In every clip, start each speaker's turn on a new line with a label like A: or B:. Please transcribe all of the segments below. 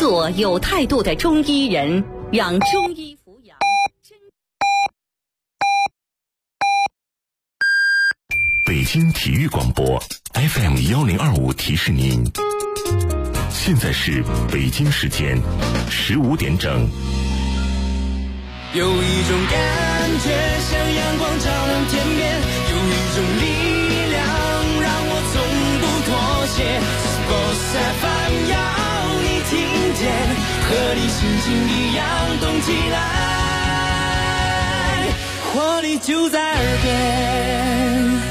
A: 做有态度的中医人，让中医扶养。
B: 北京体育广播 FM1025提示您，现在是北京时间15点整。
C: 有一种感觉像阳光照亮天边，有一种力量让我从不妥协。Sports FM 要你听见，和你心情一样动起来，活力就在耳边。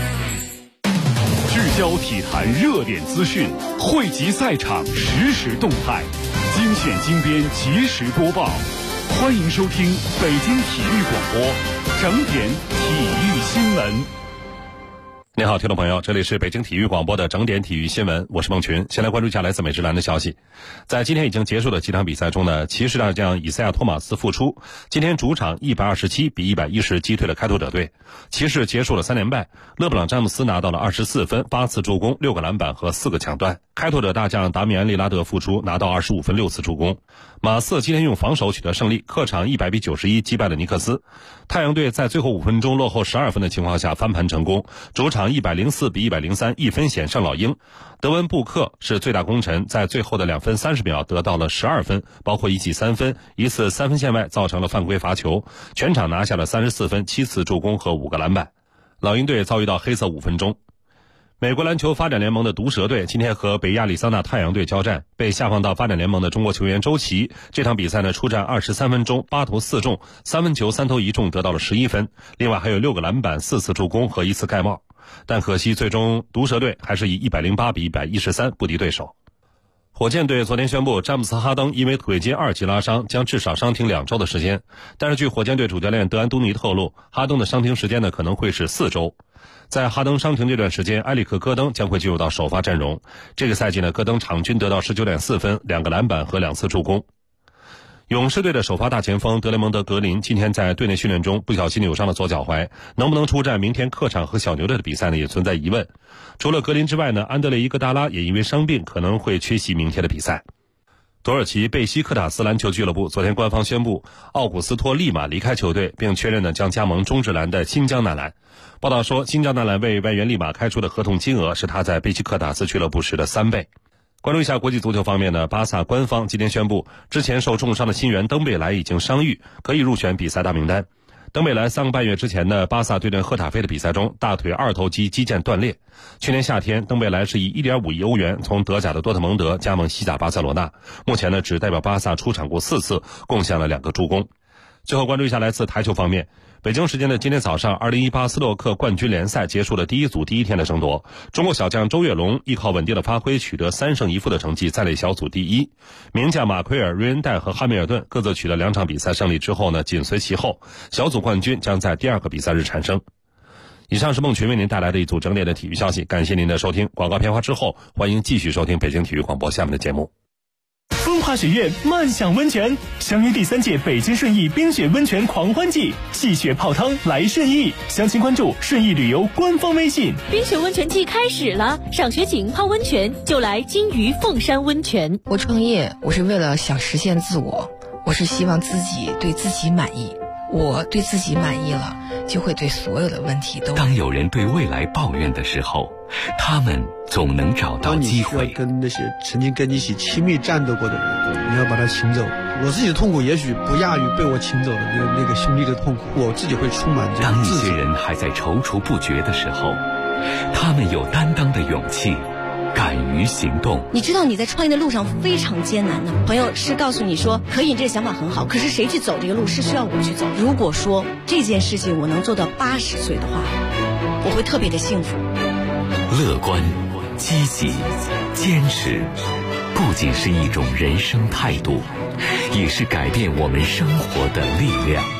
D: 聚焦体坛热点资讯，汇集赛场实时动态，精选精编及时播报。欢迎收听北京体育广播整点体育新闻。
E: 你好，听众朋友，这里是北京体育广播的整点体育新闻，我是孟群。先来关注一下来自美职篮的消息。在今天已经结束的几场比赛中呢，骑士大将以赛亚·托马斯复出，今天主场127比110击退了开拓者队。骑士结束了3连败，勒布朗·詹姆斯拿到了24分、8次助攻、6个篮板和4个抢断。开拓者大将达米安·利拉德复出，拿到25分、6次助攻。马刺今天用防守取得胜利，客场100比91击败了尼克斯。太阳队在最后5分钟落后12分的情况下翻盘成功，主场104比103一分险胜老鹰。德文·布克是最大功臣，在最后的2分30秒得到了12分，包括一记3分，一次3分线外造成了犯规罚球，全场拿下了34分、7次助攻和5个篮板。老鹰队遭遇到黑色5分钟。美国篮球发展联盟的毒蛇队今天和北亚利桑那太阳队交战，被下放到发展联盟的中国球员周琦，这场比赛呢出战23分钟，8投4中，3分球3投1中，得到了11分，另外还有6个篮板、4次助攻和1次盖帽。但可惜最终毒蛇队还是以108比113不敌对手。火箭队昨天宣布，詹姆斯·哈登因为腿筋2级拉伤，将至少伤停2周的时间。但是据火箭队主教练德安东尼透露，哈登的伤停时间呢可能会是4周。在哈登伤停这段时间，埃里克·戈登将会进入到首发阵容。这个赛季呢，戈登场均得到19.4分、2个篮板和2次助攻。勇士队的首发大前锋德雷蒙德·格林今天在队内训练中不小心扭伤了左脚踝，能不能出战明天客场和小牛队的比赛呢，也存在疑问。除了格林之外呢，安德雷伊戈达拉也因为伤病可能会缺席明天的比赛。土耳其贝西克塔斯篮球俱乐部昨天官方宣布，奥古斯托立马离开球队，并确认呢将加盟中职篮的新疆男篮。报道说，新疆男篮为外援立马开出的合同金额是他在贝西克塔斯俱乐部时的3倍。关注一下国际足球方面呢，巴萨官方今天宣布，之前受重伤的新援登贝莱已经伤愈，可以入选比赛大名单。登贝莱3个半月之前呢，巴萨对阵赫塔菲的比赛中，大腿2头肌肌腱断裂。去年夏天，登贝莱是以1.5亿欧元从德甲的多特蒙德加盟西甲巴塞罗那，目前呢只代表巴萨出场过4次，贡献了2个助攻。最后关注一下来自台球方面，北京时间的今天早上，2018斯洛克冠军联赛结束了第一组第一天的争夺。中国小将周跃龙依靠稳定的发挥，取得3胜1负的成绩，在垒小组第一。名将马奎尔、瑞恩戴和汉密尔顿各自取得2场比赛胜利之后呢，紧随其后，小组冠军将在第2个比赛日产生。以上是孟群为您带来的一组整点的体育消息，感谢您的收听。广告片花之后，欢迎继续收听北京体育广播下面的节目。
F: 风华雪苑漫享温泉，相约第3届北京顺义冰雪温泉狂欢季，戏雪泡汤来顺义，详情关注顺义旅游官方微信。
G: 冰雪温泉季开始了，赏雪景泡温泉就来金鱼凤山温泉。
H: 我创业，我是为了想实现自我，我是希望自己对自己满意，我对自己满意了，就会对所有的问题都。
I: 当有人对未来抱怨的时候，他们总能找到机会。
J: 当你需要跟那些曾经跟你一起亲密战斗过的人，你要把他请走。我自己的痛苦也许不亚于被我请走的那个兄弟的痛苦，我自己会充满这
I: 当一些人还在踌躇不决的时候，他们有担当的勇气，敢于行动。
K: 你知道你在创业的路上非常艰难的，朋友是告诉你说可以，这个想法很好，可是谁去走这个路是需要我去走。如果说这件事情我能做到80岁的话，我会特别的幸福。
I: 乐观、积极、坚持，不仅是一种人生态度，也是改变我们生活的力量。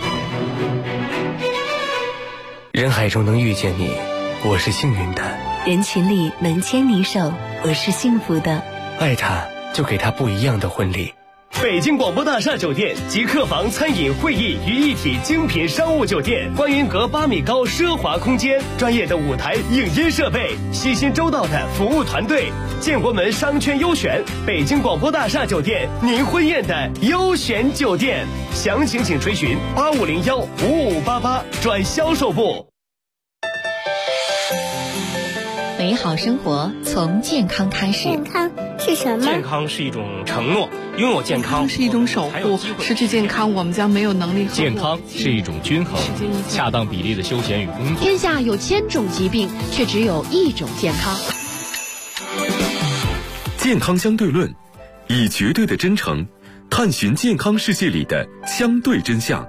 L: 人海中能遇见你，我是幸运的；
M: 人群里能牵你手，我是幸福的。
L: 爱他，就给他不一样的婚礼。
F: 北京广播大厦酒店集客房、餐饮、会议于一体精品商务酒店，观云阁8米高奢华空间，专业的舞台影音设备，细心周到的服务团队，建国门商圈优选，北京广播大厦酒店，您婚宴的优选酒店。详情请垂询8501-5588转销售部。
M: 美好生活从健康开始。
N: 健康是什么？
L: 健康是一种承诺，拥有健康
O: 是一种守护，失去健康我们将没有能力。
L: 健康是一种均衡，恰当比例的休闲与工作。
P: 天下有1000种疾病，却只有1种健康。
Q: 健康相对论，以绝对的真诚探寻健康世界里的相对真相。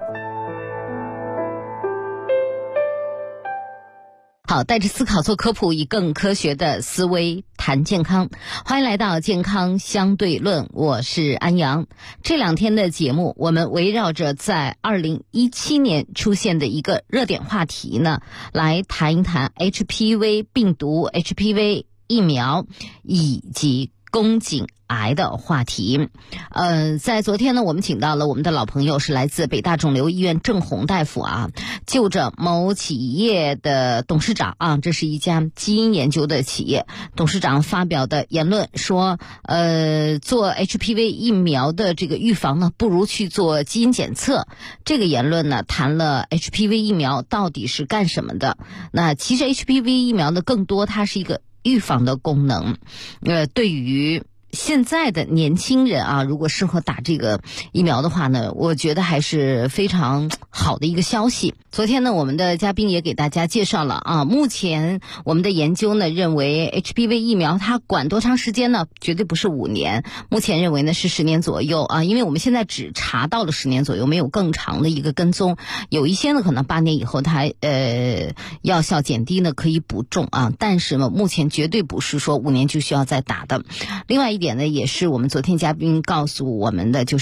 R: 好，带着思考做科普，以更科学的思维谈健康。欢迎来到健康相对论，我是安阳。这2天的节目，我们围绕着在2017年出现的一个热点话题呢，来谈一谈 HPV 病毒、HPV 疫苗以及宫颈癌的话题。在昨天呢，我们请到了我们的老朋友，是来自北大肿瘤医院郑红大夫啊，就着某企业的董事长啊，这是一家基因研究的企业，董事长发表的言论说，做 HPV 疫苗的这个预防呢，不如去做基因检测。这个言论呢，谈了 HPV 疫苗到底是干什么的。那其实 HPV 疫苗呢，更多它是一个预防的功能，对于现在的年轻人啊，如果适合打这个疫苗的话呢，我觉得还是非常好的一个消息。昨天呢，我们的嘉宾也给大家介绍了啊，目前我们的研究呢认为 HPV 疫苗它管多长时间呢？绝对不是5年，目前认为呢是10年左右啊，因为我们现在只查到了10年左右，没有更长的一个跟踪。有一些呢可能8年以后它药效减低呢可以补种啊，但是呢目前绝对不是说5年就需要再打的。另外一点呢，也是我们昨天嘉宾告诉我们的，就是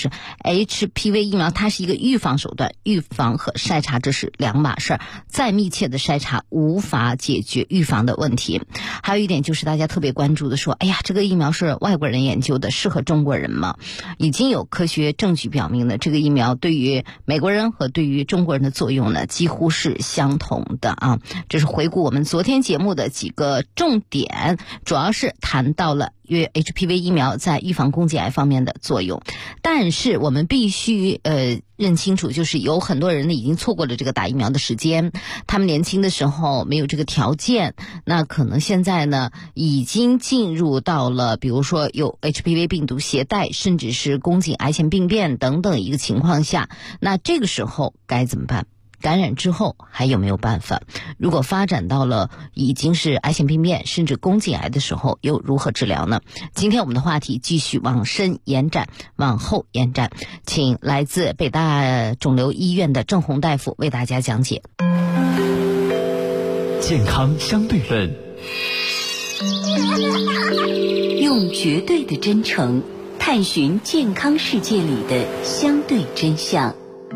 R: HPV 疫苗它是一个预防手段，预防和筛查这是2码事儿，再密切的筛查无法解决预防的问题。还有一点就是大家特别关注的说，哎呀，这个疫苗是外国人研究的，适合中国人吗？已经有科学证据表明了，这个疫苗对于美国人和对于中国人的作用呢几乎是相同的啊。这是回顾我们昨天节目的几个重点，主要是谈到了HPV 疫苗在预防宫颈癌方面的作用。但是我们必须认清楚，就是有很多人呢已经错过了这个打疫苗的时间，他们年轻的时候没有这个条件，那可能现在呢已经进入到了比如说有 HPV 病毒携带，甚至是宫颈癌前病变等等一个情况下，那这个时候该怎么办？感染之后还有没有办法？如果发展到了已经是癌前病变甚至宫颈癌的时候，又如何治疗呢？今天我们的话题继续往深延展，往后延展，请来自北大肿瘤医院的郑红大夫为大家讲解。
I: 健康相对论，
M: 用绝对的真诚探寻健康世界里的相对真相。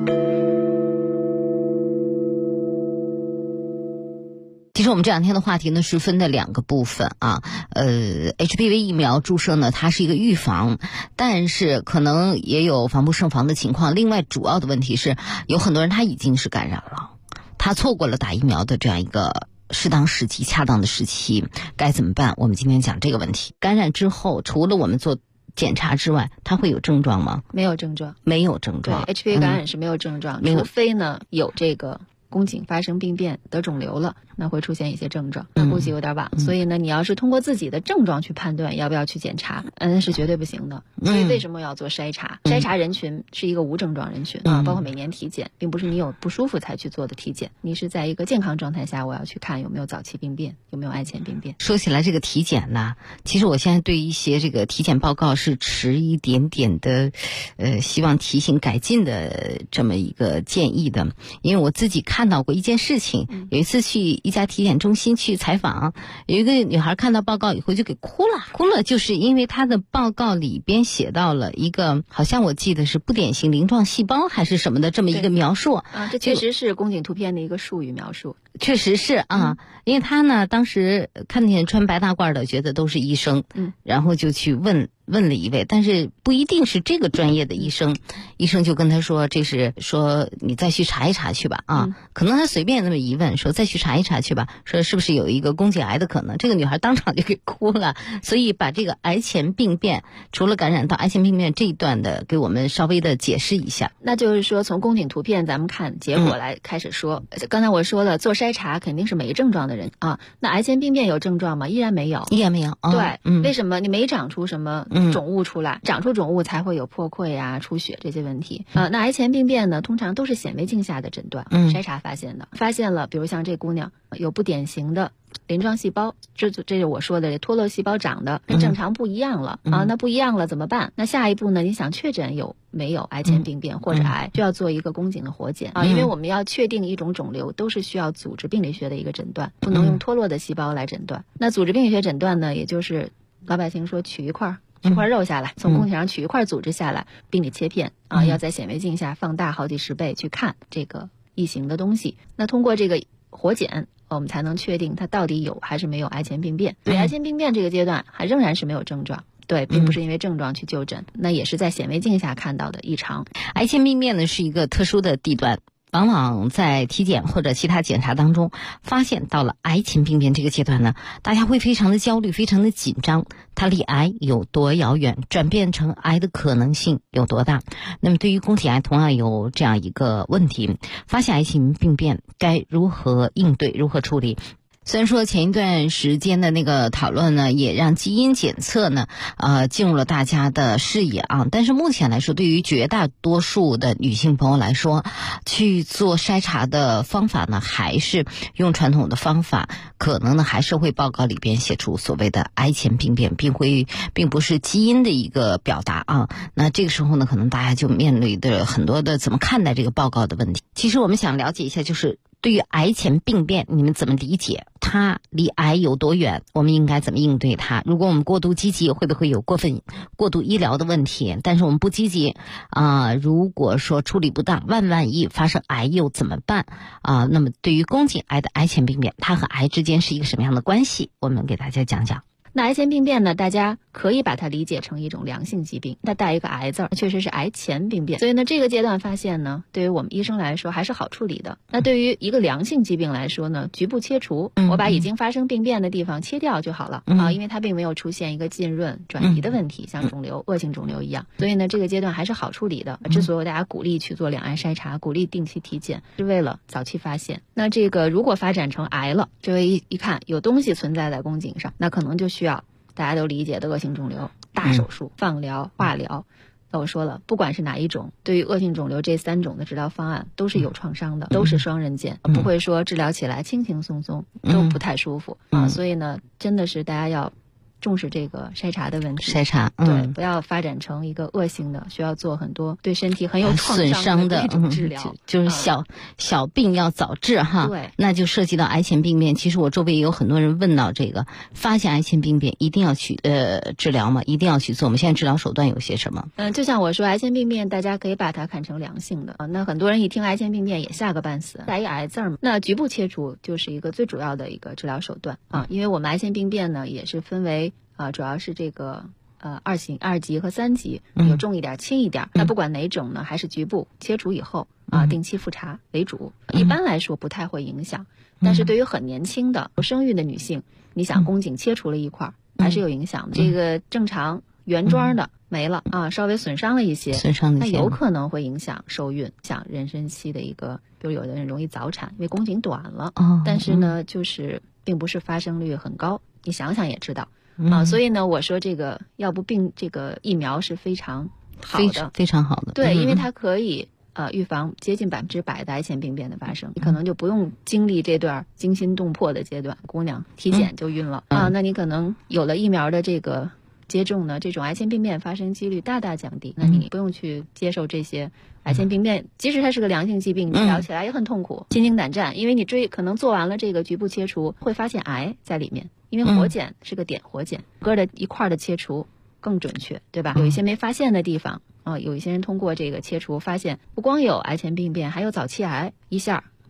R: 其实我们这2天的话题呢是分的2个部分啊。HPV 疫苗注射呢，它是一个预防，但是可能也有防不胜防的情况。另外主要的问题是，有很多人他已经是感染了，他错过了打疫苗的这样一个适当时期、恰当的时期，该怎么办？我们今天讲这个问题。感染之后，除了我们做检查之外，它会有症状吗？
S: 没有症状，
R: 没有症状。
S: 对 HPV 感染是没有症状，除非呢有这个宫颈发生病变得肿瘤了，那会出现一些症状，那估计有点晚。所以呢，你要是通过自己的症状去判断要不要去检查，是绝对不行的。所以为什么要做筛查？筛查人群是一个无症状人群啊，包括每年体检，并不是你有不舒服才去做的体检，你是在一个健康状态下，我要去看有没有早期病变，有没有癌前病变。
R: 说起来这个体检呢，其实我现在对一些这个体检报告是持一点点的希望提醒改进的这么一个建议的，因为我自己看到过一件事情，有一次去一家体检中心去采访，有一个女孩看到报告以后就给哭了，就是因为她的报告里边写到了一个好像我记得是不典型鳞状细胞还是什么的这么一个描述
S: 啊，这确实是宫颈图片的一个术语描述。
R: 确实是啊，因为他呢当时看见穿白大褂的，觉得都是医生，然后就去问了一位，但是不一定是这个专业的医生，医生就跟他说，这是说你再去查一查去吧啊，可能他随便那么一问，说再去查一查去吧，说是不是有一个宫颈癌的可能，这个女孩当场就给哭了。所以把这个癌前病变，除了感染到癌前病变这一段的，给我们稍微的解释一下。
S: 那就是说从宫颈图片咱们看结果来开始说，刚才我说了，做筛查肯定是没症状的人啊，那癌前病变有症状吗？依然没有，对，为什么？你没长出什么肿物出来，长出肿物才会有破溃啊、出血这些问题。那癌前病变呢，通常都是显微镜下的诊断，筛查发现的。发现了，比如像这姑娘有不典型的鳞状细胞，这是我说的这脱落细胞长的跟正常不一样了啊，那不一样了怎么办？那下一步呢？你想确诊有没有癌前病变或者癌，就要做一个宫颈的活检啊，因为我们要确定一种肿瘤，都是需要组织病理学的一个诊断，不能用脱落的细胞来诊断。那组织病理学诊断呢，也就是老百姓说取一块肉下来，从宫颈上取一块组织下来，病理切片啊，要在显微镜下放大好几十倍去看这个异形的东西。那通过这个活检，我们才能确定它到底有还是没有癌前病变。对，癌前病变这个阶段还仍然是没有症状。对，并不是因为症状去就诊，那也是在显微镜下看到的异常。
R: 癌前病变呢是一个特殊的地段，往往在体检或者其他检查当中发现到了癌前病变这个阶段呢，大家会非常的焦虑，非常的紧张，它离癌有多遥远，转变成癌的可能性有多大。那么对于宫颈癌同样有这样一个问题，发现癌前病变该如何应对，如何处理。虽然说前一段时间的那个讨论呢，也让基因检测呢，进入了大家的视野啊。但是目前来说，对于绝大多数的女性朋友来说，去做筛查的方法呢，还是用传统的方法，可能呢还是会报告里边写出所谓的癌前病变，并不是基因的一个表达啊。那这个时候呢，可能大家就面临的很多的怎么看待这个报告的问题。其实我们想了解一下，就是对于癌前病变，你们怎么理解？它离癌有多远？我们应该怎么应对它？如果我们过度积极，会不会有过度医疗的问题？但是我们不积极如果说处理不当，万一发生癌又怎么办啊？那么对于宫颈癌的癌前病变，它和癌之间是一个什么样的关系？我们给大家讲讲。
S: 那癌前病变呢，大家可以把它理解成一种良性疾病，它带一个癌字儿，确实是癌前病变。所以呢，这个阶段发现呢，对于我们医生来说还是好处理的。那对于一个良性疾病来说呢，局部切除，我把已经发生病变的地方切掉就好了啊，因为它并没有出现一个浸润转移的问题，像肿瘤、恶性肿瘤一样。所以呢，这个阶段还是好处理的。之所以大家鼓励去做两癌筛查，鼓励定期体检，是为了早期发现。那这个如果发展成癌了，这位一看有东西存在在宫颈上，那可能就需要大家都理解的恶性肿瘤大手术、放疗、化疗。那我说了，不管是哪一种，对于恶性肿瘤这3种的治疗方案都是有创伤的，都是双刃剑，不会说治疗起来轻轻松松，都不太舒服啊。所以呢，真的是大家要重视这个筛查的问题。
R: 筛查，
S: 对，不要发展成一个恶性的，需要做很多对身体很有创伤的一种治疗。
R: 就是小病要早治哈。
S: 对，
R: 那就涉及到癌前病变。其实我周围也有很多人问到这个，发现癌前病变一定要去治疗吗？一定要去做吗？现在治疗手段有些什么？
S: 就像我说，癌前病变大家可以把它看成良性的啊。那很多人一听癌前病变也吓个半死，带一癌字嘛。那局部切除就是一个最主要的一个治疗手段啊，因为我们癌前病变呢也是分为主要是这个2级和3级，有重一点轻一点。那不管哪种呢，还是局部切除以后定期复查为主。一般来说不太会影响，但是对于很年轻的有生育的女性，你想宫颈切除了一块还是有影响的。这个正常原装的没了啊，稍微损伤了一些，那有可能会影响受孕，像妊娠期的一个，比如有的人容易早产，因为宫颈短了。但是呢，就是并不是发生率很高，你想想也知道。所以呢，我说这个药不病这个疫苗是非常好的，
R: 非常好的。
S: 对，因为它可以预防接近100%的癌前病变的发生，你可能就不用经历这段惊心动魄的阶段，姑娘体检就晕了那你可能有了疫苗的这个接种呢，这种癌前病变发生几率大大降低。那你不用去接受这些癌前病变，即使它是个良性疾病，你治疗起来也很痛苦，心惊胆战，因为你可能做完了这个局部切除，会发现癌在里面。因为活检是个点活检，个的一块的切除更准确，对吧？有一些没发现的地方有一些人通过这个切除发现，不光有癌前病变，还有早期癌，一下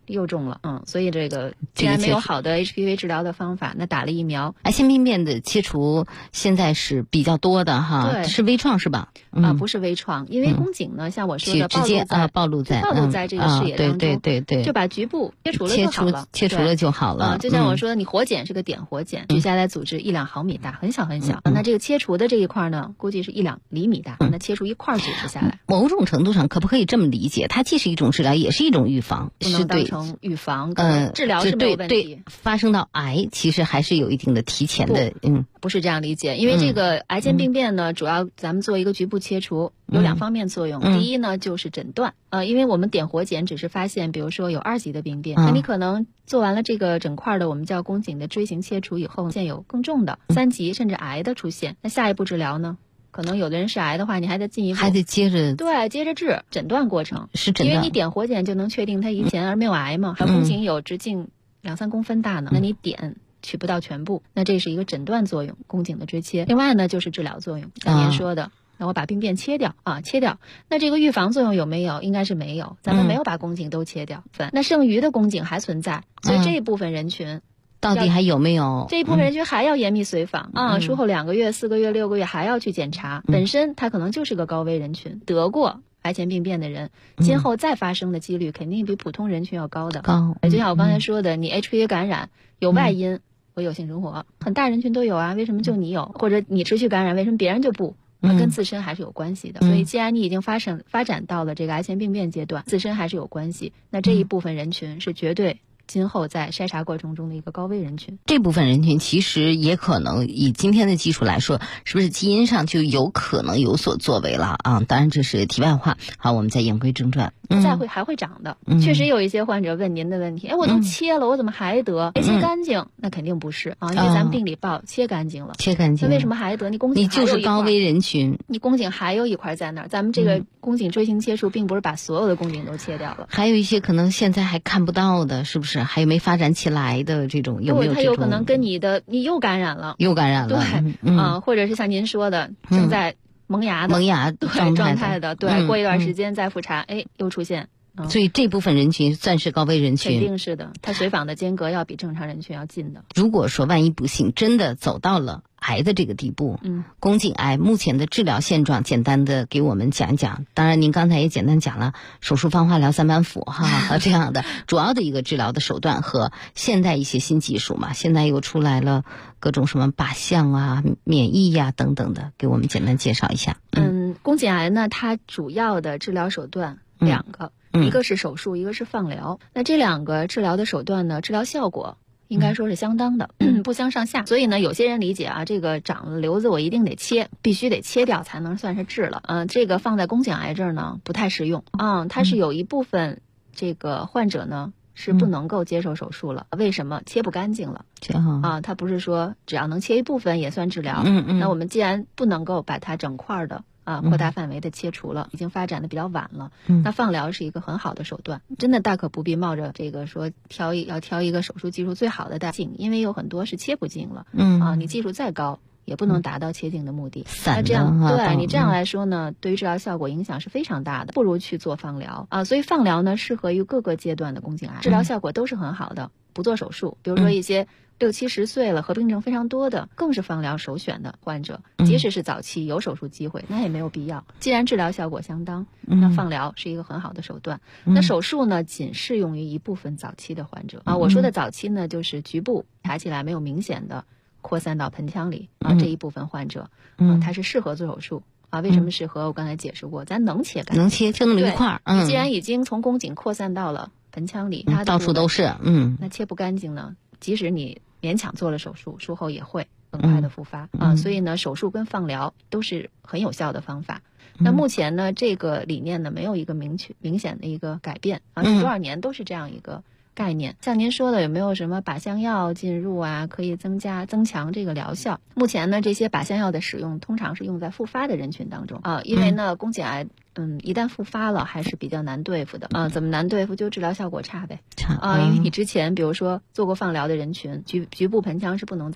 S: 又中了。所以这个既然没有好的 HPV 治疗的方法，那打了疫苗。
R: 癌腺病变的切除现在是比较多的哈，
S: 对，
R: 是微创是吧？
S: 不是微创，因为宫颈呢，像我说的，
R: 直接暴露在
S: 这个视野当中，
R: 对，
S: 就把局部切除了就好了，
R: 切除了就好了。
S: 就像我说的，你活检是个碘活检，取下来组织1-2毫米大，很小很小。那这个切除的这一块呢，估计是1-2厘米大，那切除一块组织下来。
R: 某种程度上，可不可以这么理解？它既是一种治疗，也是一种预防，
S: 不能当成预防。治疗是没有问题。
R: 对，发生到癌，其实还是有一定的提前的。
S: 不是这样理解，因为这个癌腺病变呢，主要咱们做一个局部切除，有2方面作用。第一呢，就是诊断。因为我们碘活检只是发现，比如说有2级的病变，那你可能做完了这个整块的我们叫宫颈的锥形切除以后，现有更重的3级甚至癌的出现，那下一步治疗呢？可能有的人是癌的话，你还得进一步，
R: 还得接着
S: 治。诊断过程
R: 是诊断，
S: 因为你碘活检就能确定他以前而没有癌嘛，还有宫颈有直径2-3公分大呢，那你碘取不到全部，那这是一个诊断作用，宫颈的锥切。另外呢，就是治疗作用，像您说的。那我把病变切掉。那这个预防作用有没有？应该是没有，咱们没有把宫颈都切掉。那剩余的宫颈还存在，所以这一部分人群
R: 到底还有没有？
S: 这一部分人群还要严密随访术后2个月、4个月、6个月还要去检查。本身它可能就是个高危人群，得过癌前病变的人，今后再发生的几率肯定比普通人群要高的。就像我刚才说的，你 HPV 感染有外因，我有性生活，很大人群都有啊，为什么就你有？或者你持续感染，为什么别人就不？跟自身还是有关系的。所以既然你已经发展到了这个癌前病变阶段，自身还是有关系，那这一部分人群是绝对今后在筛查过程中的一个高危人群。
R: 这部分人群其实也可能以今天的技术来说，是不是基因上就有可能有所作为了啊？当然这是题外话。好，我们再言归正传。
S: 还会长的。确实有一些患者问您的问题，我都切了，我怎么还得？没切干净？那肯定不是啊，因为咱们病理报切干净了。那为什么还得？你宫颈还有一块，
R: 你就是高危人群，
S: 你宫颈还有一块在那儿。咱们这个宫颈锥形切除并不是把所有的宫颈都切掉了，
R: 还有一些可能现在还看不到的，是不是？还有没发展起来的这种，有没有这种？
S: 它有可能跟你又感染了，
R: 对，
S: 或者是像您说的正在萌芽状态的，对，过一段时间再复查，又出现。
R: 所以这部分人群算是高危人群，
S: 肯定是的，他随访的间隔要比正常人群要近的。
R: 如果说万一不幸真的走到了癌的这个地步，宫颈癌目前的治疗现状，简单的给我们讲讲。当然您刚才也简单讲了手术、放化疗、3板斧这样的主要的一个治疗的手段和现代一些新技术嘛，现在又出来了各种什么靶向啊、免疫呀等等的，给我们简单介绍一下。
S: 宫颈癌呢，它主要的治疗手段2个。一个是手术，一个是放疗。那这2个治疗的手段呢，治疗效果应该说是相当的，不相上下。所以呢，有些人理解这个长了瘤子我一定得切，必须得切掉才能算是治了。这个放在宫颈癌这儿呢不太实用。它是有一部分这个患者呢是不能够接受手术了。为什么？切不干净了。它不是说只要能切一部分也算治疗。那我们既然不能够把它整块的扩大范围的切除了，已经发展的比较晚了。那放疗是一个很好的手段，真的大可不必冒着这个说要挑一个手术技术最好的大镜，因为有很多是切不净了。你技术再高也不能达到切净的目的。那这样对你这样来说呢，对于治疗效果影响是非常大的，不如去做放疗所以放疗呢适合于各个阶段的宫颈癌，治疗效果都是很好的，不做手术。比如说一些60、70岁了，合并症非常多的，更是放疗首选的患者。即使是早期有手术机会，那也没有必要。既然治疗效果相当，那放疗是一个很好的手段。那手术呢，仅适用于一部分早期的患者我说的早期呢，就是局部查起来没有明显的扩散到盆腔里这一部分患者，它是适合做手术为什么适合？我刚才解释过，咱能切干净，
R: 能切就那么一块
S: 你既然已经从宫颈扩散到了盆腔里，它
R: 到处都是
S: 那切不干净呢，即使你勉强做了手术，术后也会很快的复发所以呢，手术跟放疗都是很有效的方法。那目前呢，这个理念呢没有一个明显的一个改变多少年都是这样一个概念。像您说的，有没有什么靶向药进入可以增强这个疗效？目前呢，这些靶向药的使用通常是用在复发的人群当中因为呢，宫颈癌一旦复发了还是比较难对付的怎么难对付？就治疗效果差呗因为你之前比如说做过放疗的人群，局部盆腔是不能再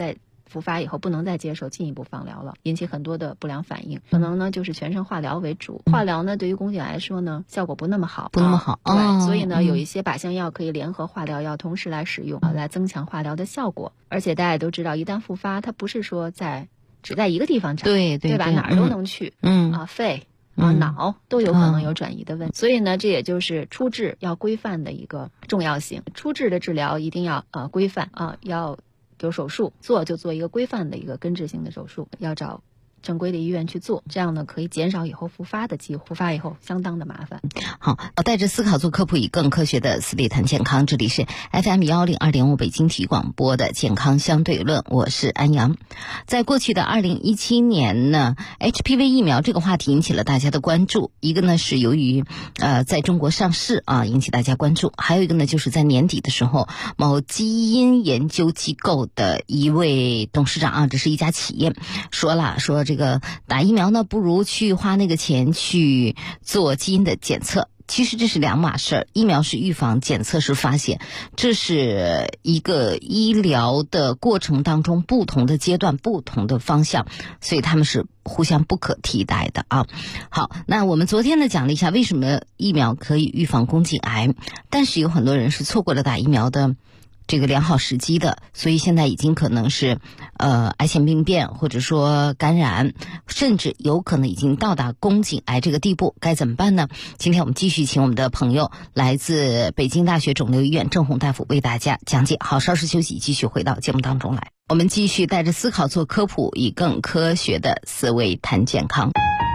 S: 复发以后不能再接受进一步放疗了，引起很多的不良反应，可能呢就是全身化疗为主。化疗呢对于宫颈癌来说呢效果不那么好，对，所以呢有一些靶向药可以联合化疗药同时来使用，来增强化疗的效果。而且大家都知道，一旦复发，它不是说只在一个地方长，对吧？哪儿都能去，肺脑都有可能有转移的问题。所以呢，这也就是初治要规范的一个重要性。初治的治疗一定要规范要有手术做就做一个规范的一个根治性的手术，要找正规的医院去做，这样呢可以减少以后复发的机会，复发以后相当的麻烦。
R: 好，带着思考做科普，以更科学的思维谈健康，这里是 FM102.5 北京体育广播的健康相对论，我是安阳。在过去的2017年呢 HPV 疫苗这个话题引起了大家的关注，一个呢是由于在中国上市引起大家关注，还有一个呢就是在年底的时候，某基因研究机构的一位董事长这是一家企业说这个打疫苗呢不如去花那个钱去做基因的检测。其实这是两码事儿，疫苗是预防，检测是发现，这是一个医疗的过程当中不同的阶段不同的方向，所以他们是互相不可替代的好，那我们昨天呢讲了一下为什么疫苗可以预防宫颈癌，但是有很多人是错过了打疫苗的这个良好时机的，所以现在已经可能是癌前病变或者说感染，甚至有可能已经到达宫颈癌这个地步，该怎么办呢？今天我们继续请我们的朋友来自北京大学肿瘤医院郑红大夫为大家讲解。好，稍事休息，继续回到节目当中来。我们继续带着思考做科普，以更科学的思维谈健康。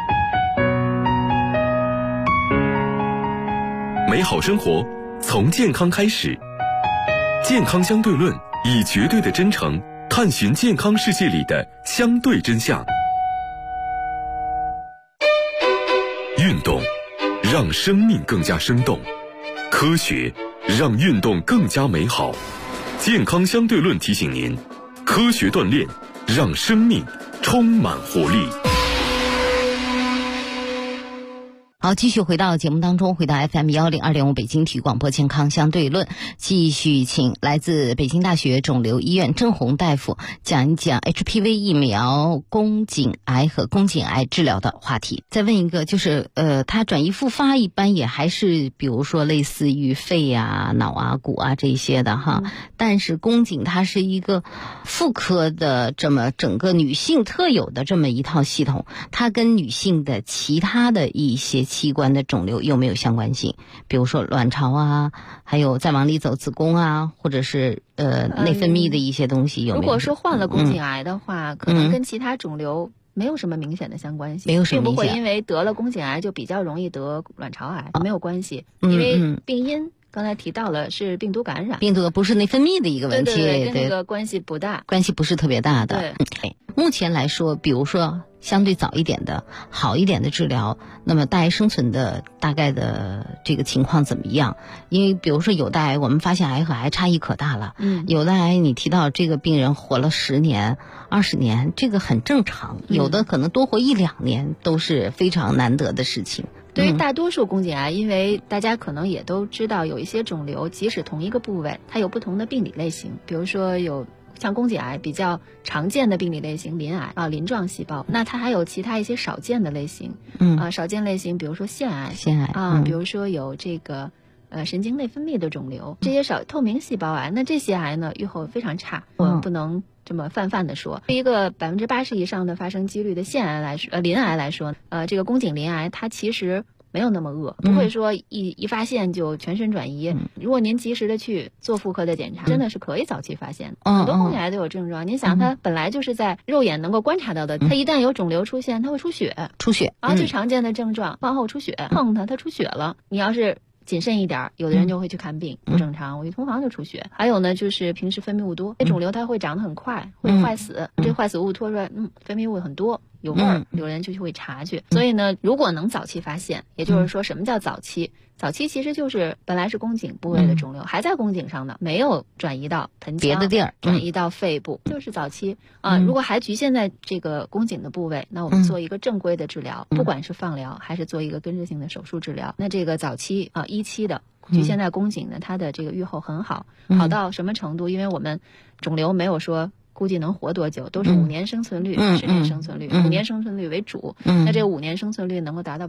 Q: 美好生活从健康开始，健康相对论，以绝对的真诚探寻健康世界里的相对真相。运动让生命更加生动，科学让运动更加美好。健康相对论提醒您，科学锻炼让生命充满活力。
R: 好，继续回到节目当中，回到 FM102.5 北京体育广播健康相对论，继续请来自北京大学肿瘤医院郑红大夫讲一讲 HPV 疫苗宫颈癌和宫颈癌治疗的话题。再问一个，就是它转移复发一般也还是比如说类似于肺脑骨这些的但是宫颈它是一个妇科的这么整个女性特有的这么一套系统，它跟女性的其他的一些器官的肿瘤有没有相关性？比如说卵巢还有再往里走子宫或者是内分泌的一些东西有没有？
S: 如果说患了宫颈癌的话，可能跟其他肿瘤没有什么明显的相关性，
R: 没有什么明显，
S: 并不会因为得了宫颈癌就比较容易得卵巢癌，没有关系，因为病因刚才提到了是病毒感染，
R: 病毒不是内分泌的一个问题，
S: 对，跟那个关系不大，
R: 关系不是特别大的。对，目前来说，比如说相对早一点的好一点的治疗，那么大癌生存的大概的这个情况怎么样？因为比如说有的癌，我们发现癌和癌差异可大了，有的癌你提到这个病人活了10年20年，这个很正常，有的可能多活1-2年都是非常难得的事情。
S: 对于大多数宫颈癌，因为大家可能也都知道，有一些肿瘤即使同一个部位，它有不同的病理类型，比如说有像宫颈癌比较常见的病理类型鳞癌鳞状细胞，那它还有其他一些少见的类型，少见类型比如说腺癌比如说有这个神经内分泌的肿瘤，这些少透明细胞癌，那这些癌呢预后非常差，我们不能这么泛的说。对一个80%以上的发生几率的腺癌来说，鳞癌来说，这个宫颈鳞癌它其实没有那么恶，不会说一发现就全身转移。如果您及时的去做妇科的检查，真的是可以早期发现。很多宫颈癌都有症状，您想它本来就是在肉眼能够观察到的，它一旦有肿瘤出现，它会出血。最常见的症状，饭后出血，碰它出血了。你要是谨慎一点，有的人就会去看病，不正常，我一同房就出血。还有呢，就是平时分泌物多，这肿瘤它会长得很快，会坏死，这坏死物拖出来，分泌物很多，有味儿，有人就会查去。所以呢，如果能早期发现，也就是说什么叫早期？早期其实就是本来是宫颈部位的肿瘤，还在宫颈上呢，没有转移到盆腔
R: 别的地儿，
S: 转移到肺部，就是早期如果还局限在这个宫颈的部位，那我们做一个正规的治疗，不管是放疗还是做一个根治性的手术治疗，那这个早期1期的局限在宫颈呢，它的这个预后很好，好到什么程度？因为我们肿瘤没有说估计能活多久，都是5年生存率、10年生存率、5年生存率为主。那这个5年生存率能够达到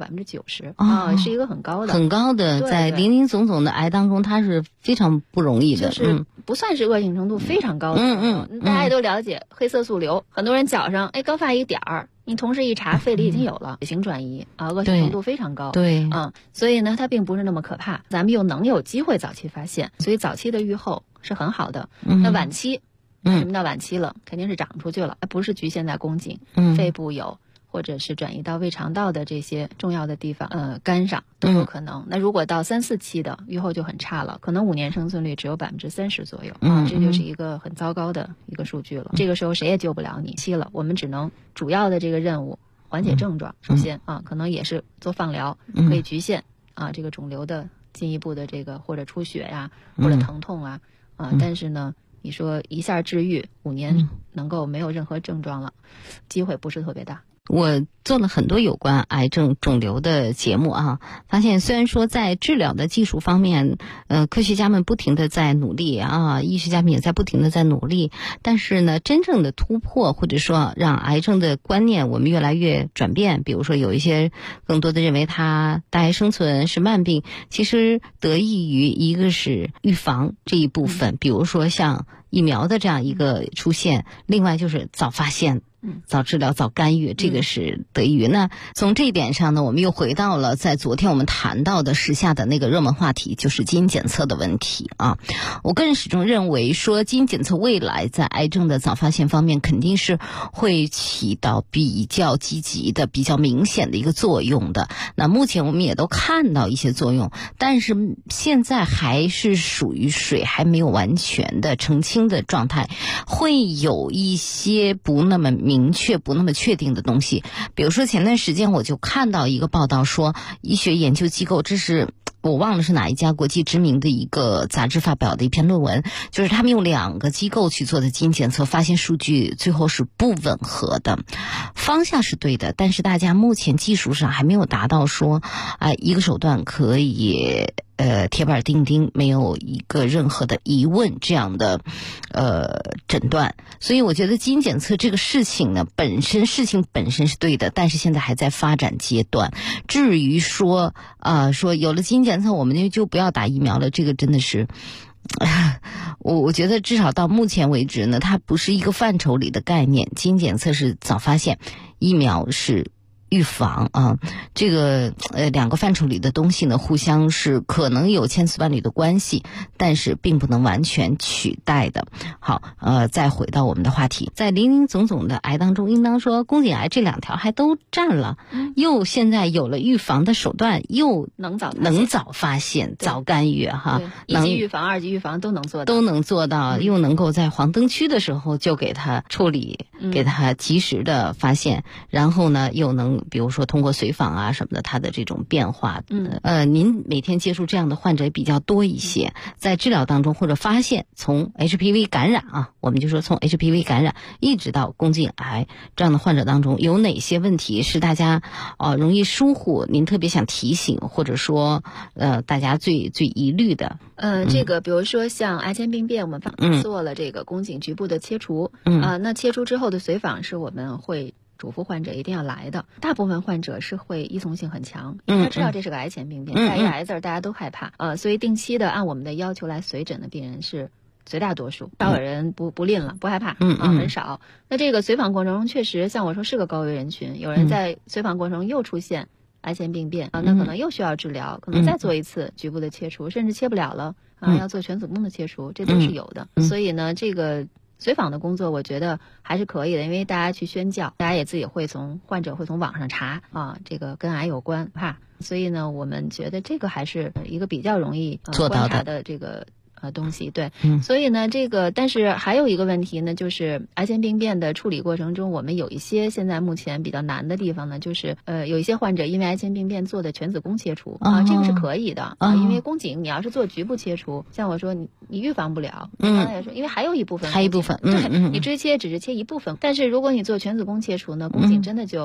S: 90%，是一个很高的，
R: 在林林总总的癌当中，它是非常不容易的，
S: 就是不算是恶性程度非常高的。大家也都了解黑色素瘤，很多人脚上高发一点儿，你同时一查，肺里已经有了，血型转移恶性程度非常高。
R: 对，
S: 所以呢，它并不是那么可怕，咱们又能有机会早期发现，所以早期的预后是很好的。那晚期。什么到晚期了，肯定是长出去了，不是局限在宫颈，肺部有，或者是转移到胃肠道的这些重要的地方，肝上都有可能。那如果到3、4期的预后就很差了，可能5年生存率只有30%左右，这就是一个很糟糕的一个数据了。这个时候谁也救不了你，期了，我们只能主要的这个任务缓解症状，首先可能也是做放疗，可以局限这个肿瘤的进一步的这个或者出血呀，或者疼痛但是呢。你说一下治愈5年能够没有任何症状了，机会不是特别大。
R: 我做了很多有关癌症肿瘤的节目发现虽然说在治疗的技术方面，科学家们不停的在努力医学家们也在不停的在努力，但是呢，真正的突破或者说让癌症的观念我们越来越转变，比如说有一些更多的认为它大癌生存是慢病，其实得益于一个是预防这一部分，比如说像疫苗的这样一个出现，另外就是早发现。早治疗、早干预，这个是得益于。那从这一点上呢，我们又回到了在昨天我们谈到的时下的那个热门话题，就是基因检测的问题我个人始终认为说，基因检测未来在癌症的早发现方面肯定是会起到比较积极的、比较明显的一个作用的。那目前我们也都看到一些作用，但是现在还是属于水还没有完全的澄清的状态，会有一些不那么明确不那么确定的东西。比如说前段时间我就看到一个报道说，医学研究机构，这是我忘了是哪一家国际知名的一个杂志发表的一篇论文，就是他们用2个机构去做的基因检测，发现数据最后是不吻合的。方向是对的，但是大家目前技术上还没有达到说一个手段可以铁板钉钉，没有一个任何的疑问这样的诊断。所以我觉得基因检测这个事情呢，事情本身是对的，但是现在还在发展阶段。至于说有了基因检测我们就不要打疫苗了，这个真的是我觉得至少到目前为止呢，它不是一个范畴里的概念。基因检测是早发现，疫苗是预防这个2个范畴里的东西呢，互相是可能有千丝万缕的关系，但是并不能完全取代的。好，再回到我们的话题，在林林总总的癌当中，应当说宫颈癌这2条还都占了，又现在有了预防的手段，又能早发现、早干预
S: 1级预防、2级预防都能
R: 做到，又能够在黄灯区的时候就给它处理，给它及时的发现，然后呢又能比如说通过随访什么的，它的这种变化。您每天接触这样的患者也比较多一些，在治疗当中或者发现从 HPV 感染我们就说从 HPV 感染一直到宫颈癌这样的患者当中，有哪些问题是大家容易疏忽，您特别想提醒，或者说大家最疑虑的？
S: 这个比如说像癌前病变，我们做了这个宫颈局部的切除，那切除之后的随访是我们会嘱咐患者一定要来的。大部分患者是会依从性很强，因为他知道这是个癌前病变，带一个癌字大家都害怕，所以定期的按我们的要求来随诊的病人是绝大多数，少有人不吝了，不害怕很少。那这个随访过程中确实像我说是个高危人群，有人在随访过程中又出现癌前病变那可能又需要治疗，可能再做一次局部的切除，甚至切不了了要做全子宫的切除，这都是有的。所以呢，这个随访的工作我觉得还是可以的，因为大家去宣教，大家也自己患者会从网上查这个跟癌有关所以呢我们觉得这个还是一个比较容易
R: 做到
S: 的这个东西。对，所以呢但是还有一个问题呢，就是癌前病变的处理过程中，我们有一些现在目前比较难的地方呢，就是有一些患者因为癌前病变做的全子宫切除这个是可以的因为宫颈你要是做局部切除，像我说你预防不了，刚才也说因为还有一部分对，你追切只是切一部分，但是如果你做全子宫切除呢，宫颈真的就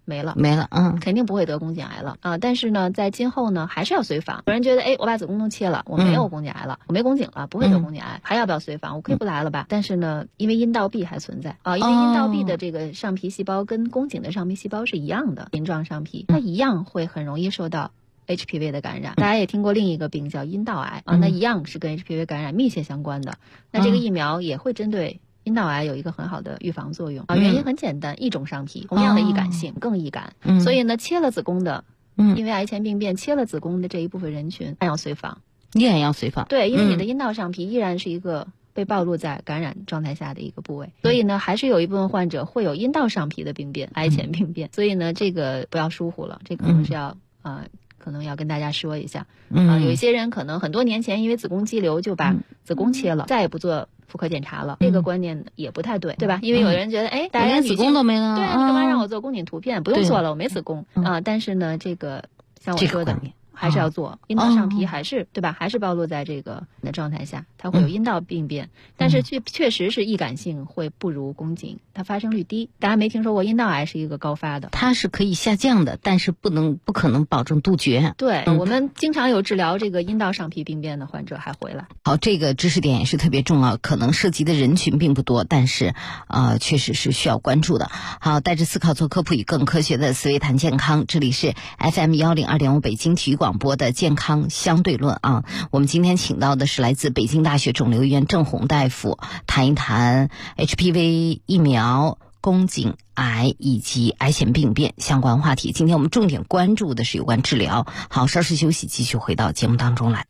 S: 没了，肯定不会得宫颈癌了啊。但是呢，在今后呢，还是要随访。有人觉得，我把子宫都切了，我没有宫颈癌了，我没宫颈了，不会得宫颈癌，还要不要随访？我可以不来了吧？但是呢，因为阴道壁还存在啊，因为阴道壁的这个上皮细胞跟宫颈的上皮细胞是一样的，鳞状上皮，它一样会很容易受到HPV 的感染。大家也听过另一个病叫阴道癌啊，那一样是跟 HPV 感染密切相关的。那这个疫苗也会针对阴道癌有一个很好的预防作用啊。原因很简单，一种上皮，同样的易感性，更易感。所以呢，切了子宫的，因为癌前病变切了子宫的这一部分人群，要随访，
R: 依然要随访。
S: 对，因为你的阴道上皮依然是一个被暴露在感染状态下的一个部位，所以呢，还是有一部分患者会有阴道上皮的病变，癌前病变。所以呢，这个不要疏忽了，这可能是要可能要跟大家说一下有一些人可能很多年前因为子宫肌瘤就把子宫切了，再也不做妇科检查了，这个观念也不太对，对吧？因为有的人觉得，大家
R: 连子宫都没了，
S: 对啊，你干嘛让我做宫颈图片？不用做了，我没子宫啊。但是呢，这个像我说的，还是要做，阴道上皮还是对吧？还是暴露在这个的状态下，它会有阴道病变，但是确实是易感性会不如宫颈，它发生率低。大家没听说过阴道癌是一个高发的，
R: 它是可以下降的，但是不可能保证杜绝。
S: 对，我们经常有治疗这个阴道上皮病变的患者还回来。
R: 好，这个知识点也是特别重要，可能涉及的人群并不多，但是确实是需要关注的。好，带着思考做科普，以更科学的思维谈健康，这里是 FM 102.5北京体育广播的健康相对论啊。我们今天请到的是来自北京大学肿瘤医院郑红大夫，谈一谈 HPV 疫苗、宫颈癌以及癌前病变相关话题。今天我们重点关注的是有关治疗。好，稍事休息，继续回到节目当中来。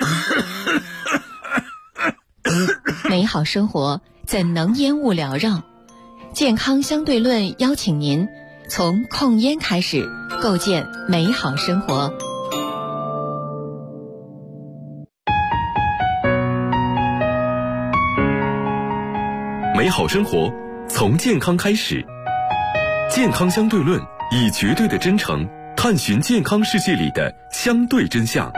P: 美好生活怎能烟雾缭绕？健康相对论邀请您从控烟开始，构建美好生活。
Q: 美好生活从健康开始，健康相对论以绝对的真诚探寻健康世界里的相对真相。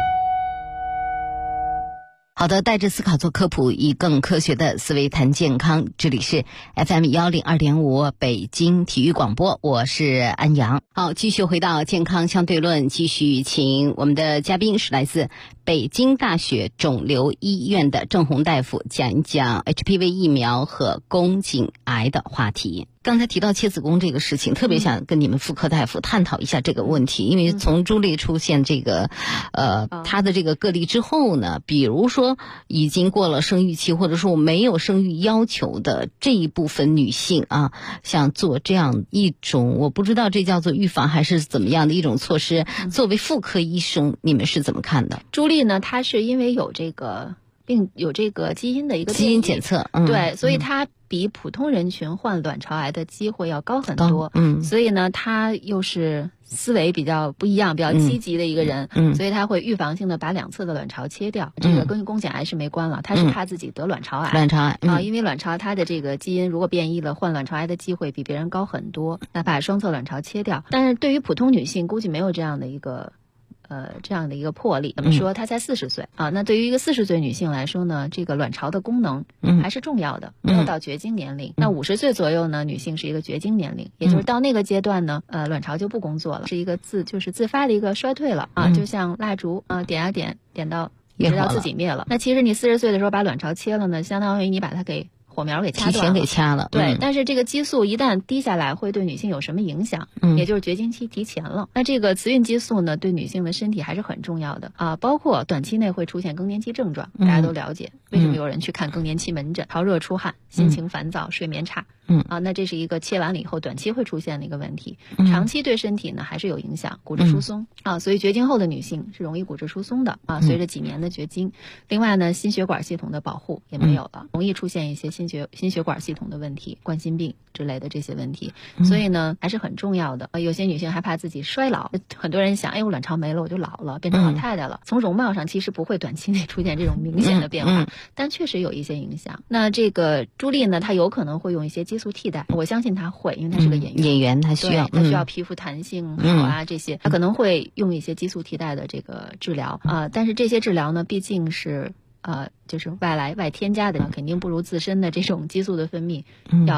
R: 好的，带着思考做科普，以更科学的思维谈健康。这里是 FM 102.5北京体育广播，我是安阳。好，继续回到健康相对论，继续请我们的嘉宾是来自北京大学肿瘤医院的郑红大夫，讲一讲 HPV 疫苗和宫颈癌的话题。刚才提到切子宫这个事情，特别想跟你们妇科大夫探讨一下这个问题，因为从朱莉出现这个她的这个个例之后呢，比如说已经过了生育期，或者说没有生育要求的这一部分女性啊，想做这样一种，我不知道这叫做预防还是怎么样的一种措施，作为妇科医生，你们是怎么看的？
S: 朱莉呢，她是因为有这个基因的一个
R: 基因检测，
S: 对，所以她比普通人群患卵巢癌的机会要高很多。所以呢，她又是思维比较不一样、比较积极的一个人，所以她会预防性的把两侧的卵巢切掉。这个跟宫颈癌是没关了，她是怕自己得卵巢癌。因为卵巢它的这个基因如果变异了，患卵巢癌的机会比别人高很多。那把双侧卵巢切掉，但是对于普通女性，估计没有这样的一个魄力。怎么说？她才40岁啊。那对于一个40岁女性来说呢，这个卵巢的功能还是重要的，没有到绝经年龄。那50岁左右呢，女性是一个绝经年龄，也就是到那个阶段呢，卵巢就不工作了，是一个自发的一个衰退了啊，就像蜡烛啊，点啊点到直到自己灭了。那其实你40岁的时候把卵巢切了呢，相当于你把它给火苗给掐断了，
R: 提前给掐了。
S: 对，但是这个激素一旦低下来，会对女性有什么影响？也就是绝经期提前了。那这个雌孕激素呢，对女性的身体还是很重要的啊，包括短期内会出现更年期症状，大家都了解。为什么有人去看更年期门诊？潮热出汗，心情烦躁，睡眠差。那这是一个切完了以后短期会出现的一个问题，长期对身体呢还是有影响，骨质疏松啊，所以绝经后的女性是容易骨质疏松的啊，随着几年的绝经。另外呢，心血管系统的保护也没有了，容易出现一些心血管系统的问题，冠心病之类的这些问题，所以呢还是很重要的。有些女性害怕自己衰老，很多人想，我卵巢没了我就老了，变成老太太了。从容貌上其实不会短期内出现这种明显的变化，但确实有一些影响。那这个朱莉呢，她有可能会用一些激素替代，我相信她会，因为她是个演员，
R: 她需要
S: 皮肤弹性好啊，这些她可能会用一些激素替代的这个治疗啊，但是这些治疗呢，毕竟是就是外添加的，肯定不如自身的这种激素的分泌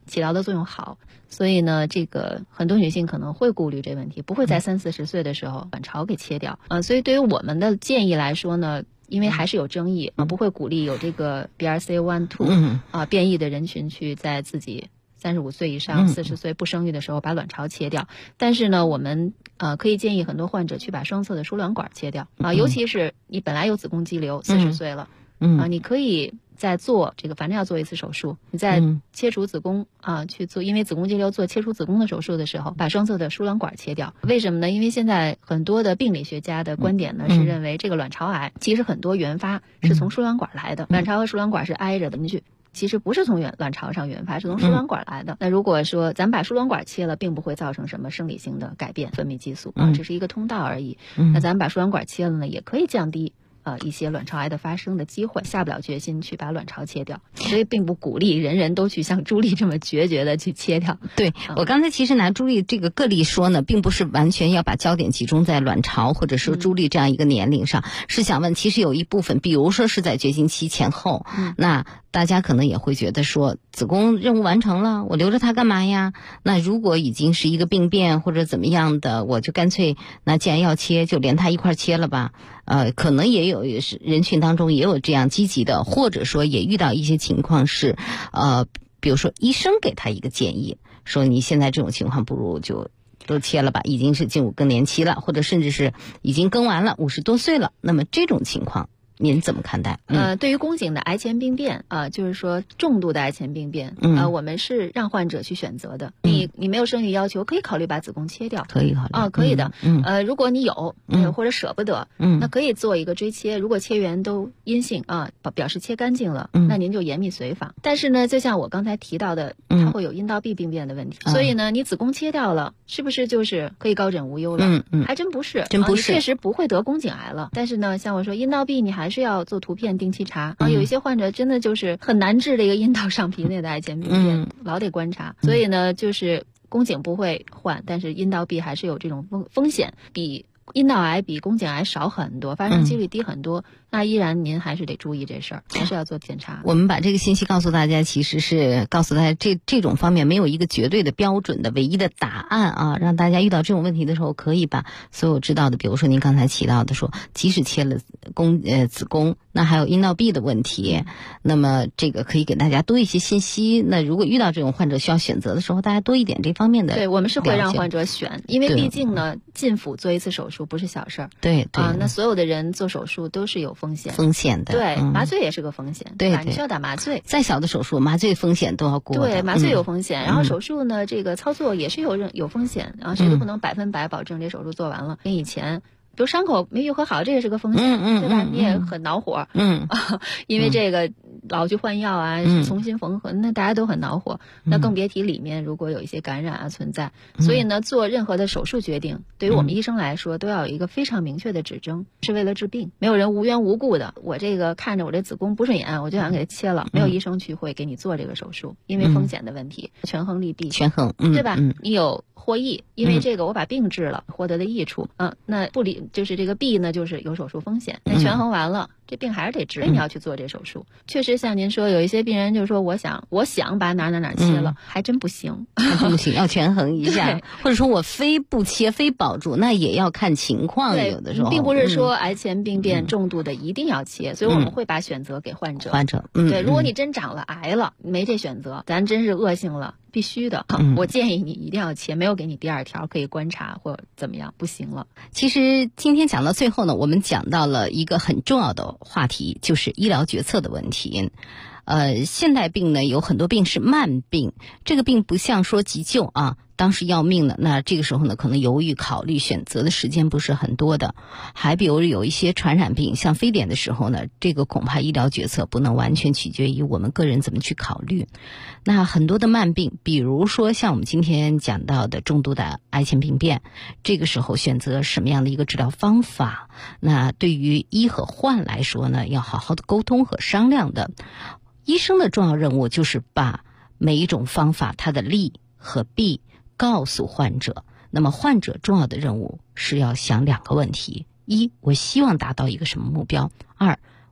S: 起到的作用好。所以呢，这个很多女性可能会顾虑这问题，不会在30-40岁的时候卵巢给切掉。所以对于我们的建议来说呢，因为还是有争议不会鼓励有这个 BRCA1/2变异的人群去在自己35岁以上、40岁不生育的时候把卵巢切掉。但是呢，我们可以建议很多患者去把双侧的输卵管切掉尤其是你本来有子宫肌瘤，40岁了你可以再做这个，反正要做一次手术，你在切除子宫去做，因为子宫肌瘤做切除子宫的手术的时候，把双侧的输卵管切掉。为什么呢？因为现在很多的病理学家的观点呢是认为这个卵巢癌其实很多原发是从输卵管来的，卵巢和输卵管是挨着的，其实不是从卵巢上原发，是从输卵管来的。那如果说咱们把输卵管切了，并不会造成什么生理性的改变，分泌激素只是一个通道而已。那咱们把输卵管切了呢，也可以降低一些卵巢癌的发生的机会，下不了决心去把卵巢切掉，所以并不鼓励人人都去像朱莉这么决绝的去切掉。
R: 对，我刚才其实拿朱莉这个个例说呢，并不是完全要把焦点集中在卵巢或者说朱莉这样一个年龄上，是想问，其实有一部分，比如说是在绝经期前后，那大家可能也会觉得说，子宫任务完成了，我留着它干嘛呀？那如果已经是一个病变或者怎么样的，我就干脆，那既然要切，就连它一块切了吧。可能也有人群当中也有这样积极的，或者说也遇到一些情况是，比如说医生给他一个建议，说你现在这种情况不如就都切了吧，已经是进入更年期了，或者甚至是已经更完了，50多岁了，那么这种情况您怎么看待？
S: 对于宫颈的癌前病变就是说重度的癌前病变我们是让患者去选择的。你没有生育要求，可以考虑把子宫切掉，
R: 可以考虑
S: 可以的。如果你有或者舍不得那可以做一个追切，如果切缘都阴性表示切干净了那您就严密随访。但是呢，就像我刚才提到的，它会有阴道壁病变的问题，所以呢，你子宫切掉了，是不是就是可以高枕无忧了？还真不是，你确实不会得宫颈癌了。但是呢，像我说阴道壁你还是要做图片定期查有一些患者真的就是很难治的一个阴道上皮内的癌前病变老得观察。所以呢，就是宫颈不会换，但是阴道壁还是有这种风险，比阴道癌比宫颈癌少很多，发生几率低很多，那依然您还是得注意这事儿，还是要做检查。
R: 我们把这个信息告诉大家，其实是告诉大家这种方面没有一个绝对的标准的唯一的答案让大家遇到这种问题的时候，可以把所有知道的，比如说您刚才提到的说，即使切了子宫，那还有阴道壁的问题，那么这个可以给大家多一些信息。那如果遇到这种患者需要选择的时候，大家多一点这方面的了解。
S: 对，我们是会让患者选，因为毕竟呢，进腹做一次手术不是小事儿。
R: 对
S: 那所有的人做手术都是有风险
R: 的。
S: 对，麻醉也是个风险。
R: 对，
S: 你需要打麻醉。
R: 再小的手术，麻醉风险都要过的。
S: 对，麻醉有风险，然后手术呢，这个操作也是有风险谁都不能100%保证这手术做完了。跟以前比如伤口没愈合好，这也是个风险，对吧？你也很恼火，因为这个老去换药重新缝合，那大家都很恼火，那更别提里面如果有一些感染存在。所以呢，做任何的手术决定，对于我们医生来说，都要有一个非常明确的指征，是为了治病。没有人无缘无故的，我这个看着我这子宫不顺眼，我就想给它切了，没有医生去会给你做这个手术，因为风险的问题，权衡利弊，对吧？你有获益，因为这个我把病治了，获得的益处，那不理就是这个弊呢，就是有手术风险。那权衡完了，这病还是得治，你要去做这手术。确实像您说，有一些病人就说我想把哪切了，还真不行，
R: 要权衡一下，或者说我非不切非保住，那也要看情况。有的时候
S: 并不是说癌前病变重度的一定要切，所以我们会把选择给患者。对，如果你真长了癌了，没这选择，咱真是恶性了，必须的。我建议你一定要切，没有给你第二条可以观察或怎么样，不行了。
R: 其实今天讲到最后呢，我们讲到了一个很重要的话题，就是医疗决策的问题。现代病呢，有很多病是慢病，这个病不像说急救当时要命了，那这个时候呢，可能犹豫考虑选择的时间不是很多的。还比如有一些传染病，像非典的时候呢，这个恐怕医疗决策不能完全取决于我们个人怎么去考虑。那很多的慢病，比如说像我们今天讲到的重度的癌前病变，这个时候选择什么样的一个治疗方法，那对于医和患来说呢，要好好的沟通和商量的。医生的重要任务就是把每一种方法它的利和弊告诉患者，那么患者重要的任务是要想2个问题：一，我希望达到一个什么目标；二，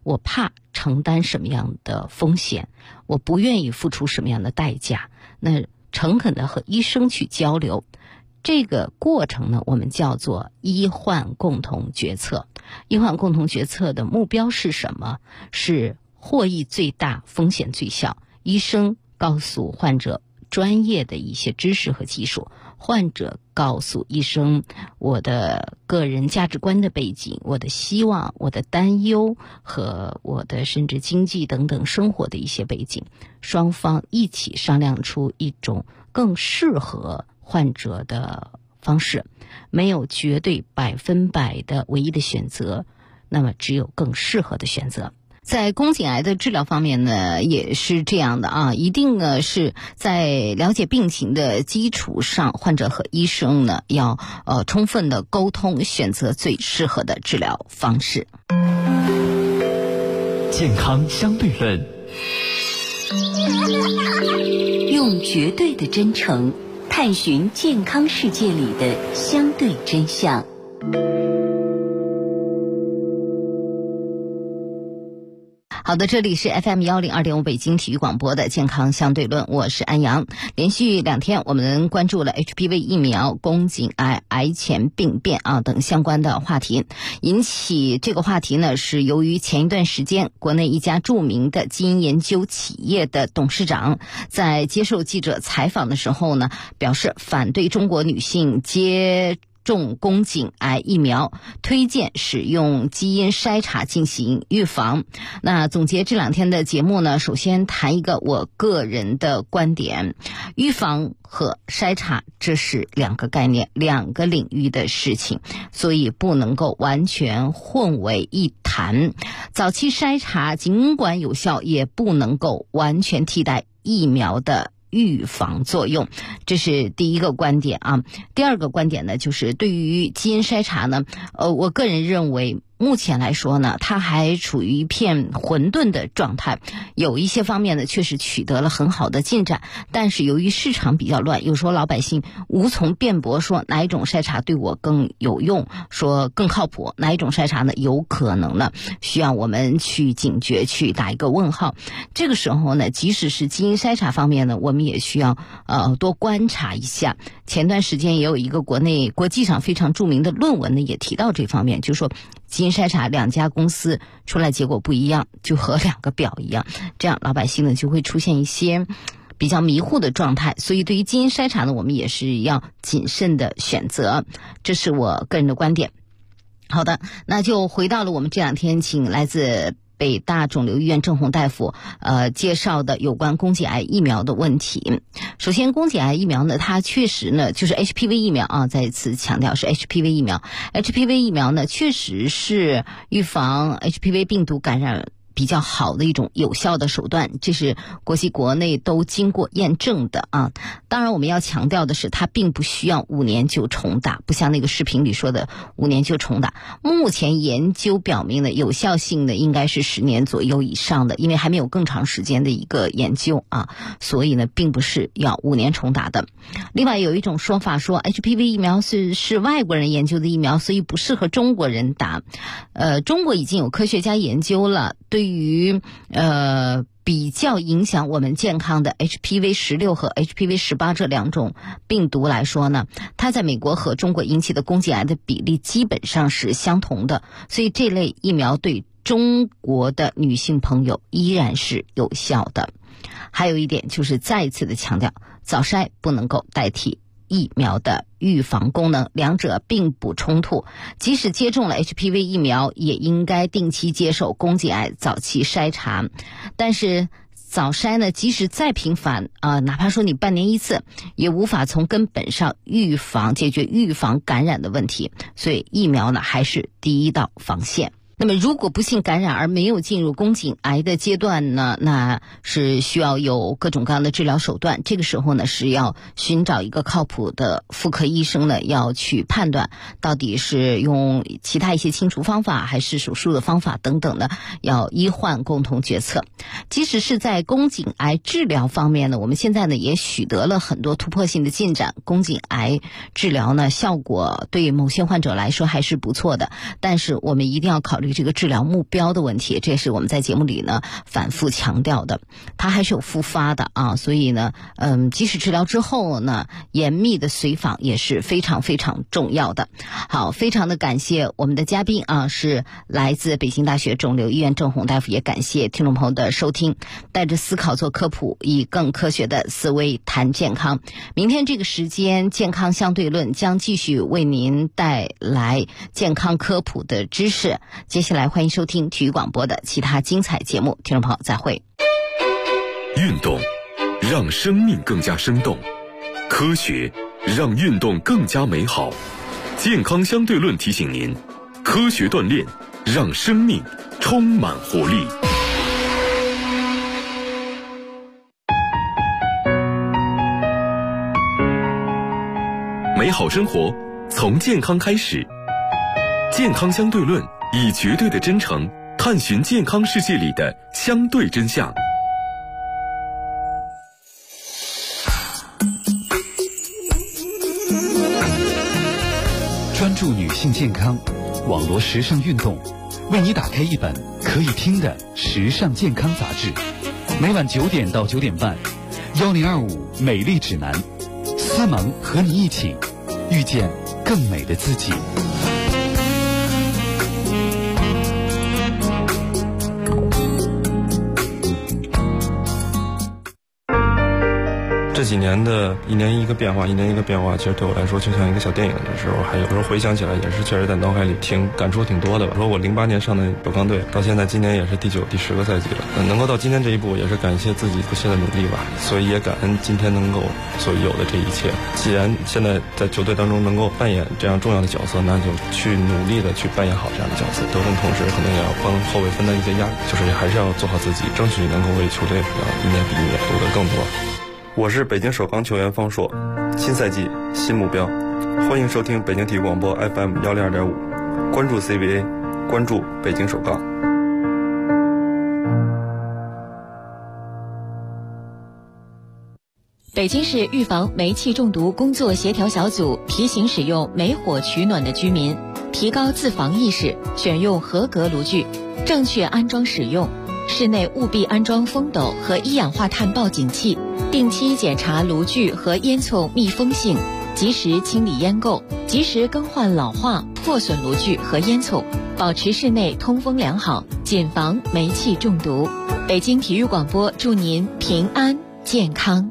R: 我怕承担什么样的风险，我不愿意付出什么样的代价，那诚恳的和医生去交流。这个过程呢，我们叫做医患共同决策。医患共同决策的目标是什么？是获益最大，风险最小。医生告诉患者专业的一些知识和技术，患者告诉医生我的个人价值观的背景，我的希望，我的担忧和我的甚至经济等等生活的一些背景，双方一起商量出一种更适合患者的方式。没有绝对100%的唯一的选择，那么只有更适合的选择。在宫颈癌的治疗方面呢，也是这样的啊，一定呢是在了解病情的基础上，患者和医生呢要充分的沟通，选择最适合的治疗方式。
I: 健康相对论，
M: 用绝对的真诚探寻健康世界里的相对真相。
R: 好的，这里是 FM102.5 北京体育广播的健康相对论，我是安阳。连续2天我们关注了 HPV 疫苗、宫颈癌、癌前病变等相关的话题。引起这个话题呢，是由于前一段时间国内一家著名的基因研究企业的董事长在接受记者采访的时候呢，表示反对中国女性接种宫颈癌疫苗，推荐使用基因筛查进行预防。那总结这2天的节目呢，首先谈一个我个人的观点，预防和筛查这是2个概念，2个领域的事情，所以不能够完全混为一谈。早期筛查尽管有效，也不能够完全替代疫苗的预防作用，这是第一个观点啊。第二个观点呢，就是对于基因筛查呢，我个人认为目前来说呢，它还处于一片混沌的状态，有一些方面呢确实取得了很好的进展，但是由于市场比较乱，有时候老百姓无从辩驳说哪一种筛查对我更有用，说更靠谱，哪一种筛查呢有可能呢需要我们去警觉，去打一个问号。这个时候呢，即使是基因筛查方面呢，我们也需要多观察一下。前段时间也有一个国际上非常著名的论文呢，也提到这方面，就是说基因筛查2家公司出来结果不一样，就和2个表一样，这样老百姓呢就会出现一些比较迷糊的状态。所以对于基因筛查呢，我们也是要谨慎的选择，这是我个人的观点。好的，那就回到了我们这2天请来自北大肿瘤医院郑红大夫介绍的有关宫颈癌疫苗的问题。首先，宫颈癌疫苗呢，它确实呢就是 HPV 疫苗啊，再次强调是 HPV 疫苗。HPV 疫苗呢，确实是预防 HPV 病毒感染比较好的一种有效的手段，这是国际国内都经过验证的啊。当然我们要强调的是，它并不需要5年就重打，不像那个视频里说的5年就重打。目前研究表明呢，有效性呢应该是10年左右以上的，因为还没有更长时间的一个研究啊，所以呢并不是要5年重打的。另外有一种说法说 HPV 疫苗是外国人研究的疫苗，所以不适合中国人打。中国已经有科学家研究了，对于比较影响我们健康的 HPV-16 和 HPV-18 这2种病毒来说呢，它在美国和中国引起的宫颈癌的比例基本上是相同的，所以这类疫苗对中国的女性朋友依然是有效的。还有一点就是再一次的强调，早筛不能够代替疫苗的预防功能，2者并不冲突。即使接种了 HPV 疫苗，也应该定期接受宫颈癌早期筛查。但是早筛呢，即使再频繁哪怕说你半年1次，也无法从根本上解决预防感染的问题。所以疫苗呢，还是第一道防线。那么如果不幸感染而没有进入宫颈癌的阶段呢，那是需要有各种各样的治疗手段。这个时候呢，是要寻找一个靠谱的妇科医生呢，要去判断到底是用其他一些清除方法还是手术的方法等等的，要医患共同决策。即使是在宫颈癌治疗方面呢，我们现在呢也取得了很多突破性的进展。宫颈癌治疗呢，效果对某些患者来说还是不错的，但是我们一定要考虑虑这个治疗目标的问题，这是我们在节目里呢反复强调的。它还是有复发的啊，所以呢，即使治疗之后呢，严密的随访也是非常非常重要的。好，非常的感谢我们的嘉宾啊，是来自北京大学肿瘤医院郑红大夫，也感谢听众朋友的收听。带着思考做科普，以更科学的思维谈健康。明天这个时间，健康相对论将继续为您带来健康科普的知识。接下来欢迎收听体育广播的其他精彩节目，听众朋友再会。
Q: 运动让生命更加生动，科学让运动更加美好。健康相对论提醒您，科学锻炼让生命充满活力。美好生活从健康开始，健康相对论以绝对的真诚探寻健康世界里的相对真相。
D: 专注女性健康，网络时尚运动，为你打开一本可以听的时尚健康杂志。每晚9点到9点半，1025美丽指南，思萌和你一起遇见更美的自己。
N: 这几年的一年一个变化，其实对我来说就像一个小电影的时候，还有时候回想起来也是确实在脑海里感触挺多的吧。说我08年上的首钢队，到现在今年也是第9、第10个赛季了，能够到今天这一步，也是感谢自己不懈的努力吧。所以也感恩今天能够所有的这一切。既然现在在球队当中能够扮演这样重要的角色，那就去努力的去扮演好这样的角色。得分同时可能也要帮后卫分担一些压力，就是还是要做好自己，争取能够为球队一年比一年夺得更多。我是北京首钢球员方硕，新赛季新目标，欢迎收听北京体育广播 FM 102.5，关注 CBA， 关注北京首钢。
P: 北京市预防煤气中毒工作协调小组提醒使用煤火取暖的居民提高自防意识，选用合格炉具，正确安装使用。室内务必安装风斗和一氧化碳报警器，定期检查炉具和烟囱密封性，及时清理烟垢，及时更换老化、破损炉具和烟囱，保持室内通风良好，谨防煤气中毒。北京体育广播祝您平安健康。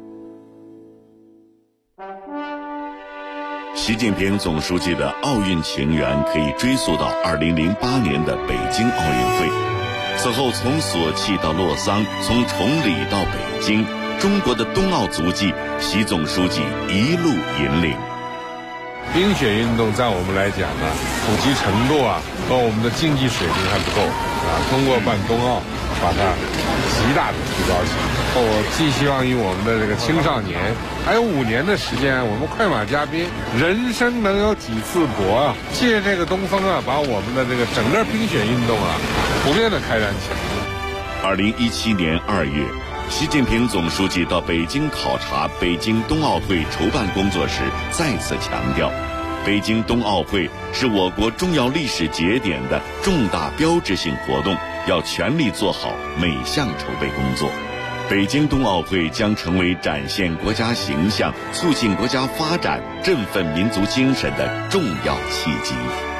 B: 习近平总书记的奥运情缘可以追溯到2008年的北京奥运会。此后从索契到洛桑，从崇礼到北京，中国的冬奥足迹，习总书记一路引领。
T: 冰雪运动在我们来讲呢，普及程度和我们的经济水平还不够通过办冬奥把它极大的提高起来。我寄希望于我们的这个青少年，还有5年的时间，我们快马加鞭，人生能有几次搏借这个东风把我们的这个整个冰雪运动普遍的开展起来。
B: 2017年2月，习近平总书记到北京考察北京冬奥会筹办工作时，再次强调，北京冬奥会是我国重要历史节点的重大标志性活动，要全力做好每项筹备工作。北京冬奥会将成为展现国家形象、促进国家发展、振奋民族精神的重要契机。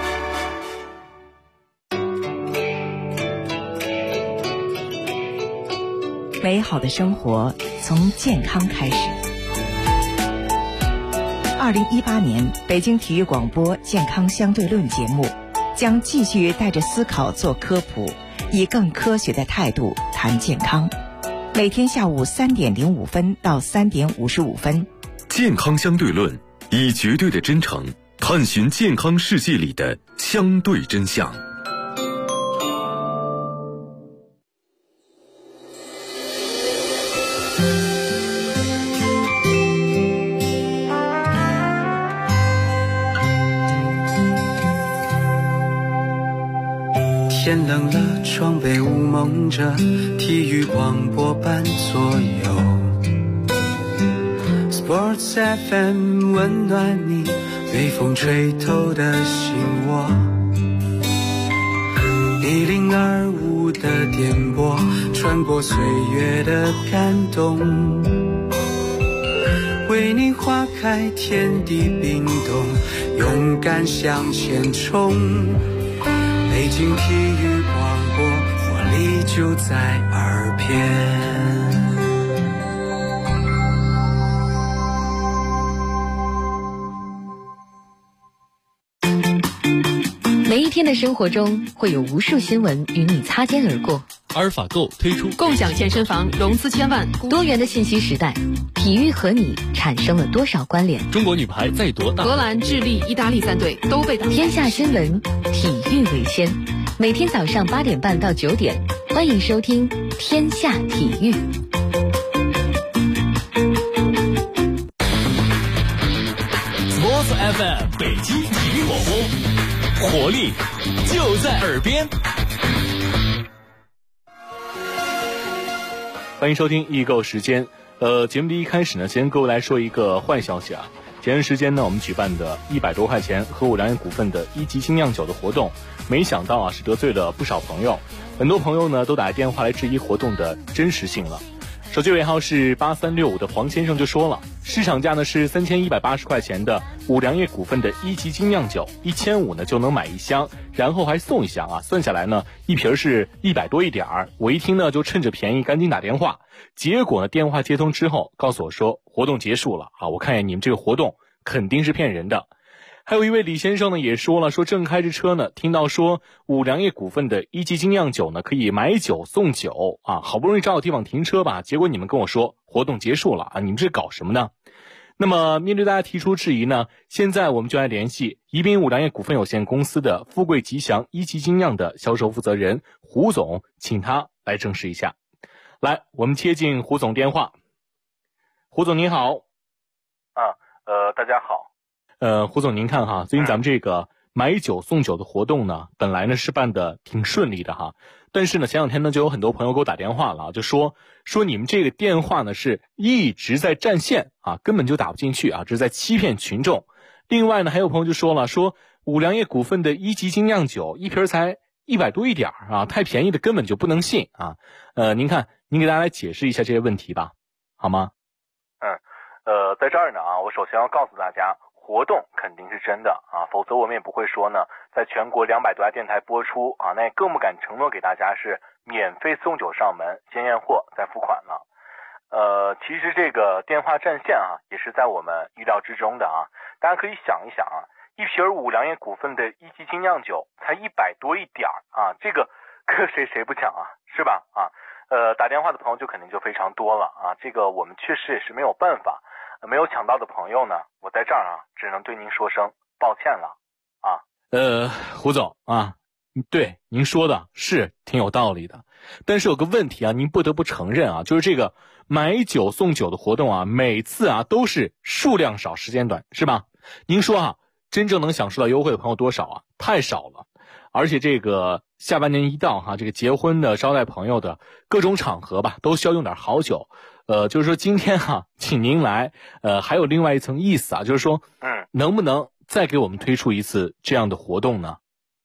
U: 美好的生活从健康开始。2018年北京体育广播健康相对论节目将继续带着思考做科普，以更科学的态度谈健康。每天下午3点05分到3点55分，
Q: 健康相对论以绝对的真诚探寻健康世界里的相对真相。
C: 天冷了，窗被雾蒙着，体育广播伴左右。Sports FM 温暖你，被风吹透的心窝。 而无的颠簸，穿过岁月的感动。为你花开，天地冰冻，勇敢向前冲。北京体育广播，活力就在耳边。
P: 每一天的生活中，会有无数新闻与你擦肩而过。
A: 阿尔法购推出
O: 共享健身房融资千万，
P: 多元的信息时代，体育和你产生了多少关联？
A: 中国女排在夺大，
O: 荷兰、智利、意大利3队都被打。
P: 天下新闻，体育为先。每天早上8点半到9点，欢迎收听《天下体育》。
A: Sports FM 北京体育广播，活力就在耳边。
V: 欢迎收听易购时间。节目的一开始呢，先跟各位来说一个坏消息啊。前段时间呢，我们举办的100多块钱和五粮液股份的1级精酿酒的活动，没想到啊是得罪了不少朋友，很多朋友呢都打电话来质疑活动的真实性了。手机尾号是8365的黄先生就说了，市场价呢是3180块钱的五粮液股份的1级精酿酒，1500呢就能买1箱，然后还送1箱啊，算下来呢一瓶是100多一点儿。我一听呢就趁着便宜赶紧打电话，结果呢电话接通之后告诉我说活动结束了啊，我看见你们这个活动肯定是骗人的。还有一位李先生呢也说了，说正开着车呢，听到说五粮液股份的1级精酿酒呢可以买酒送酒啊，好不容易找到地方停车吧，结果你们跟我说活动结束了啊，你们这搞什么呢？那么面对大家提出质疑呢，现在我们就来联系宜宾五粮液股份有限公司的富贵吉祥1级精酿的销售负责人胡总，请他来证实一下。来，我们接进胡总电话。胡总您好。
W: 大家好。
V: 胡总您看哈，最近咱们这个买酒送酒的活动呢，本来呢是办的挺顺利的哈，但是呢前两天呢就有很多朋友给我打电话了，就说你们这个电话呢是一直在占线啊，根本就打不进去啊，这是在欺骗群众。另外呢还有朋友就说了，说五粮液股份的1级精酿酒一瓶才100多一点啊，太便宜的根本就不能信啊。您看您给大家来解释一下这些问题吧，好吗？
W: 在这儿呢啊，我首先要告诉大家，活动肯定是真的啊，否则我们也不会说呢，在全国200多家电台播出啊，那也更不敢承诺给大家是免费送酒上门，先验货再付款了。其实这个电话占线啊，也是在我们意料之中的啊。大家可以想一想啊，一瓶五粮液股份的1级精酿酒才100多一点啊，这个搁谁不抢啊，是吧？啊，打电话的朋友就肯定就非常多了啊，这个我们确实也是没有办法。没有抢到的朋友呢，我在这儿啊，只能对您说声抱歉了啊。
V: 胡总啊，对您说的是挺有道理的，但是有个问题啊，您不得不承认啊，就是这个买酒送酒的活动啊，每次啊都是数量少时间短，是吧？您说啊，真正能享受到优惠的朋友多少啊？太少了。而且这个下半年一到哈，这个结婚的、招待朋友的各种场合吧，都需要用点好酒。就是说今天哈，请您来，还有另外一层意思啊，就是说，能不能再给我们推出一次这样的活动呢？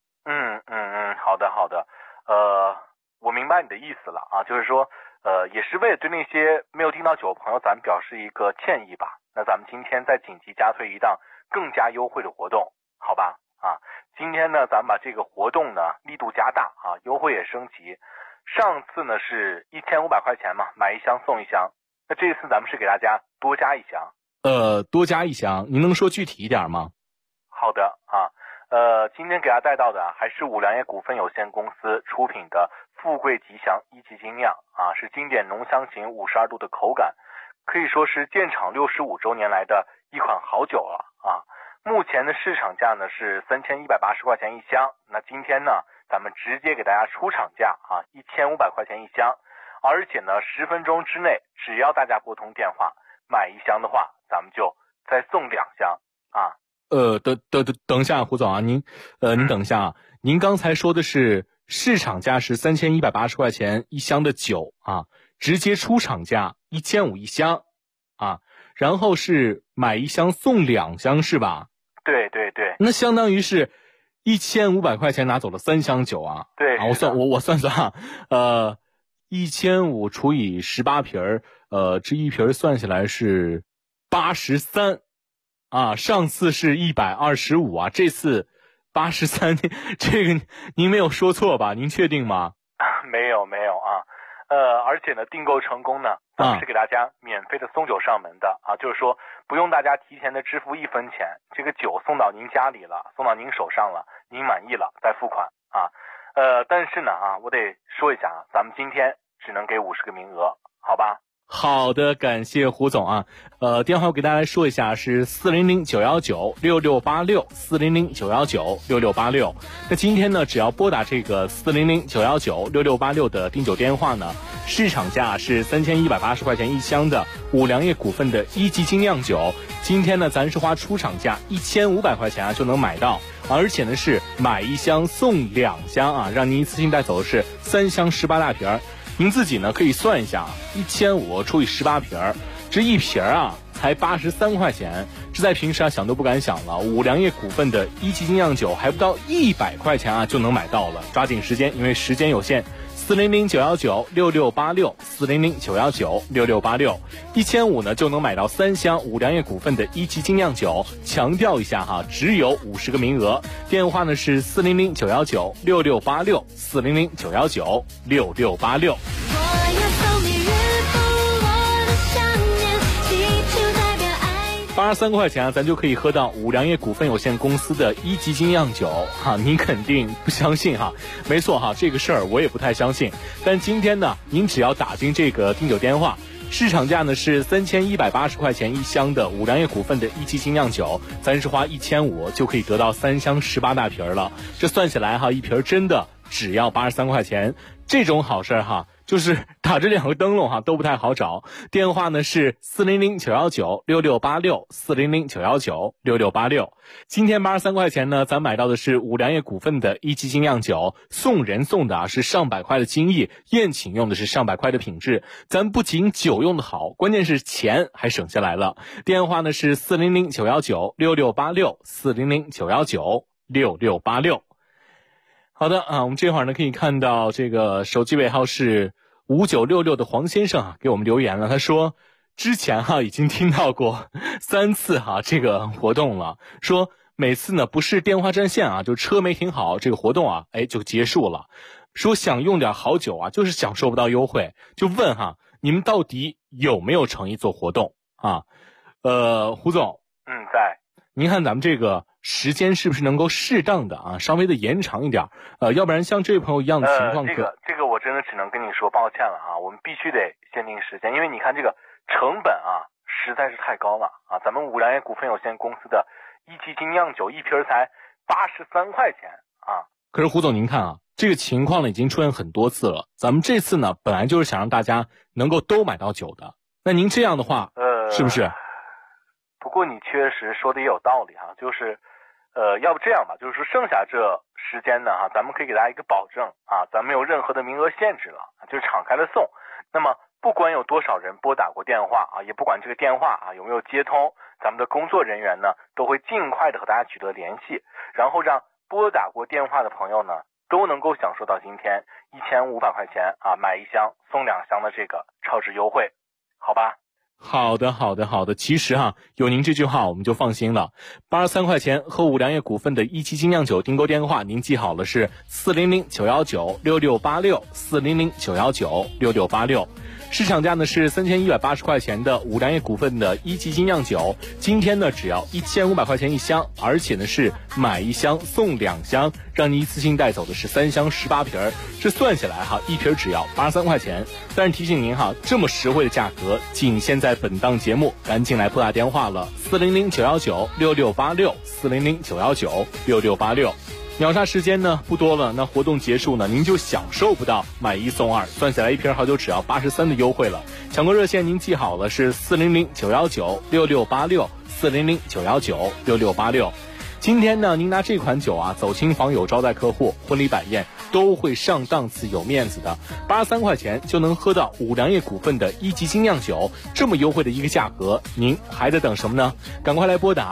W: 好的，我明白你的意思了啊，就是说，也是为了对那些没有订到酒的朋友，咱们表示一个歉意吧。那咱们今天再紧急加推一档更加优惠的活动，好吧？啊，今天呢，咱们把这个活动呢力度加大啊，优惠也升级。上次呢是1500块钱嘛，买1箱送1箱。那这次咱们是给大家多加1箱。
V: 多加1箱，您能说具体一点吗？
W: 好的啊，今天给大家带到的还是五粮液股份有限公司出品的富贵吉祥1级精酿啊，是经典浓香型52度的口感，可以说是建厂65周年来的一款好酒了啊。目前的市场价呢是3180块钱1箱，那今天呢咱们直接给大家出厂价啊，1500块钱1箱，而且呢10分钟之内，只要大家拨通电话买1箱的话，咱们就再送2箱啊。
V: 等一下，胡总啊，您等一下啊，您刚才说的是市场价是3180块钱1箱的酒啊，直接出厂价15001箱啊，然后是买1箱送2箱是吧？
W: 对，
V: 那相当于是 1500块钱拿走了3箱酒啊。
W: 对
V: 啊，我算啊，1500除以18瓶这一瓶算下来是83啊，上次是125啊，这次83，这个您没有说错吧？您确定吗？
W: 没有啊，而且呢，订购成功呢，咱们是给大家免费的送酒上门的啊，就是说不用大家提前的支付1分钱，这个酒送到您家里了，送到您手上了，您满意了再付款啊。但是呢我得说一下啊，咱们今天只能给50个名额，好吧？
V: 好的，感谢胡总啊。电话我给大家来说一下，是400-919-6686，400-919-6686。那今天呢，只要拨打这个400-919-6686的订酒电话呢，市场价是3180块钱一箱的五粮液股份的1级精酿酒。今天呢，咱是花出厂价1500块钱就能买到，而且呢是买1箱送2箱啊，让您一次性带走的是3箱18大瓶。您自己呢可以算一下，1500除以18瓶，这一瓶才83块钱，这在平时想都不敢想了。五粮液股份的1级精酿酒还不到100块钱就能买到了，抓紧时间，因为时间有限。400-919-6686，400-919-6686，1500呢就能买到3箱五粮液股份的1级精酿酒。强调一下只有50个名额。电话呢是400-919-6686，400-919-6686。83块钱咱就可以喝到五粮液股份有限公司的1级精酿酒您肯定不相信没错这个事儿我也不太相信。但今天呢，您只要打进这个订酒电话，市场价呢是3180块钱一箱的五粮液股份的1级精酿酒，咱是花1500就可以得到3箱18大瓶了。这算下来一瓶真的只要83块钱，这种好事就是打这2个灯笼都不太好找。电话呢是400-919-6686，400-919-6686。今天83块钱呢，咱买到的是五粮液股份的1级精酿酒，送人送的是上百块的精益，宴请用的是上百块的品质。咱不仅酒用的好，关键是钱还省下来了。电话呢是400-919-6686，400-919-6686。好的我们这会儿呢可以看到这个手机尾号是5966的黄先生给我们留言了，他说之前已经听到过3次这个活动了，说每次呢不是电话占线就车没停好，这个活动就结束了，说想用点好酒就是享受不到优惠，就问你们到底有没有诚意做活动胡总
W: 在。
V: 您看咱们这个时间是不是能够适当的稍微的延长一点要不然像这位朋友一样的情况
W: 这个我真的只能跟你说抱歉了我们必须得限定时间，因为你看这个成本实在是太高了咱们五粮液股份有限公司的1级精酿酒一瓶才83块钱
V: 可是胡总您看这个情况呢已经出现很多次了，咱们这次呢本来就是想让大家能够都买到酒的，那您这样的话是不是？
W: 不过你确实说的也有道理就是要不这样吧，就是说剩下这时间呢咱们可以给大家一个保证咱们没有任何的名额限制了，就是敞开了送。那么不管有多少人拨打过电话也不管这个电话有没有接通，咱们的工作人员呢都会尽快的和大家取得联系，然后让拨打过电话的朋友呢都能够享受到今天1500块钱买1箱送2箱的这个超值优惠，好吧？
V: 好的，其实有您这句话我们就放心了。83块钱和五粮液股份的1级精酿酒订购电话您记好了，是400-919-6686，400-919-6686。市场价呢是3180块钱的五粮液股份的1级精酿酒，今天呢只要1500块钱一箱，而且呢是买1箱送2箱，让你一次性带走的是3箱18瓶，这算下来一瓶只要83块钱。但是提醒您这么实惠的价格仅限在本档节目，赶紧来拨打电话了，400-919-6686，400-919-6686。秒杀时间呢不多了，那活动结束呢您就享受不到买1送2，算下来一瓶好酒只要83的优惠了。抢购热线您记好了，是400-919-6686，400-919-6686。今天呢您拿这款酒走亲访友招待客户，婚礼摆宴都会上档次有面子的。83块钱就能喝到五粮液股份的1级精酿酒，这么优惠的一个价格，您还在等什么呢？赶快来拨打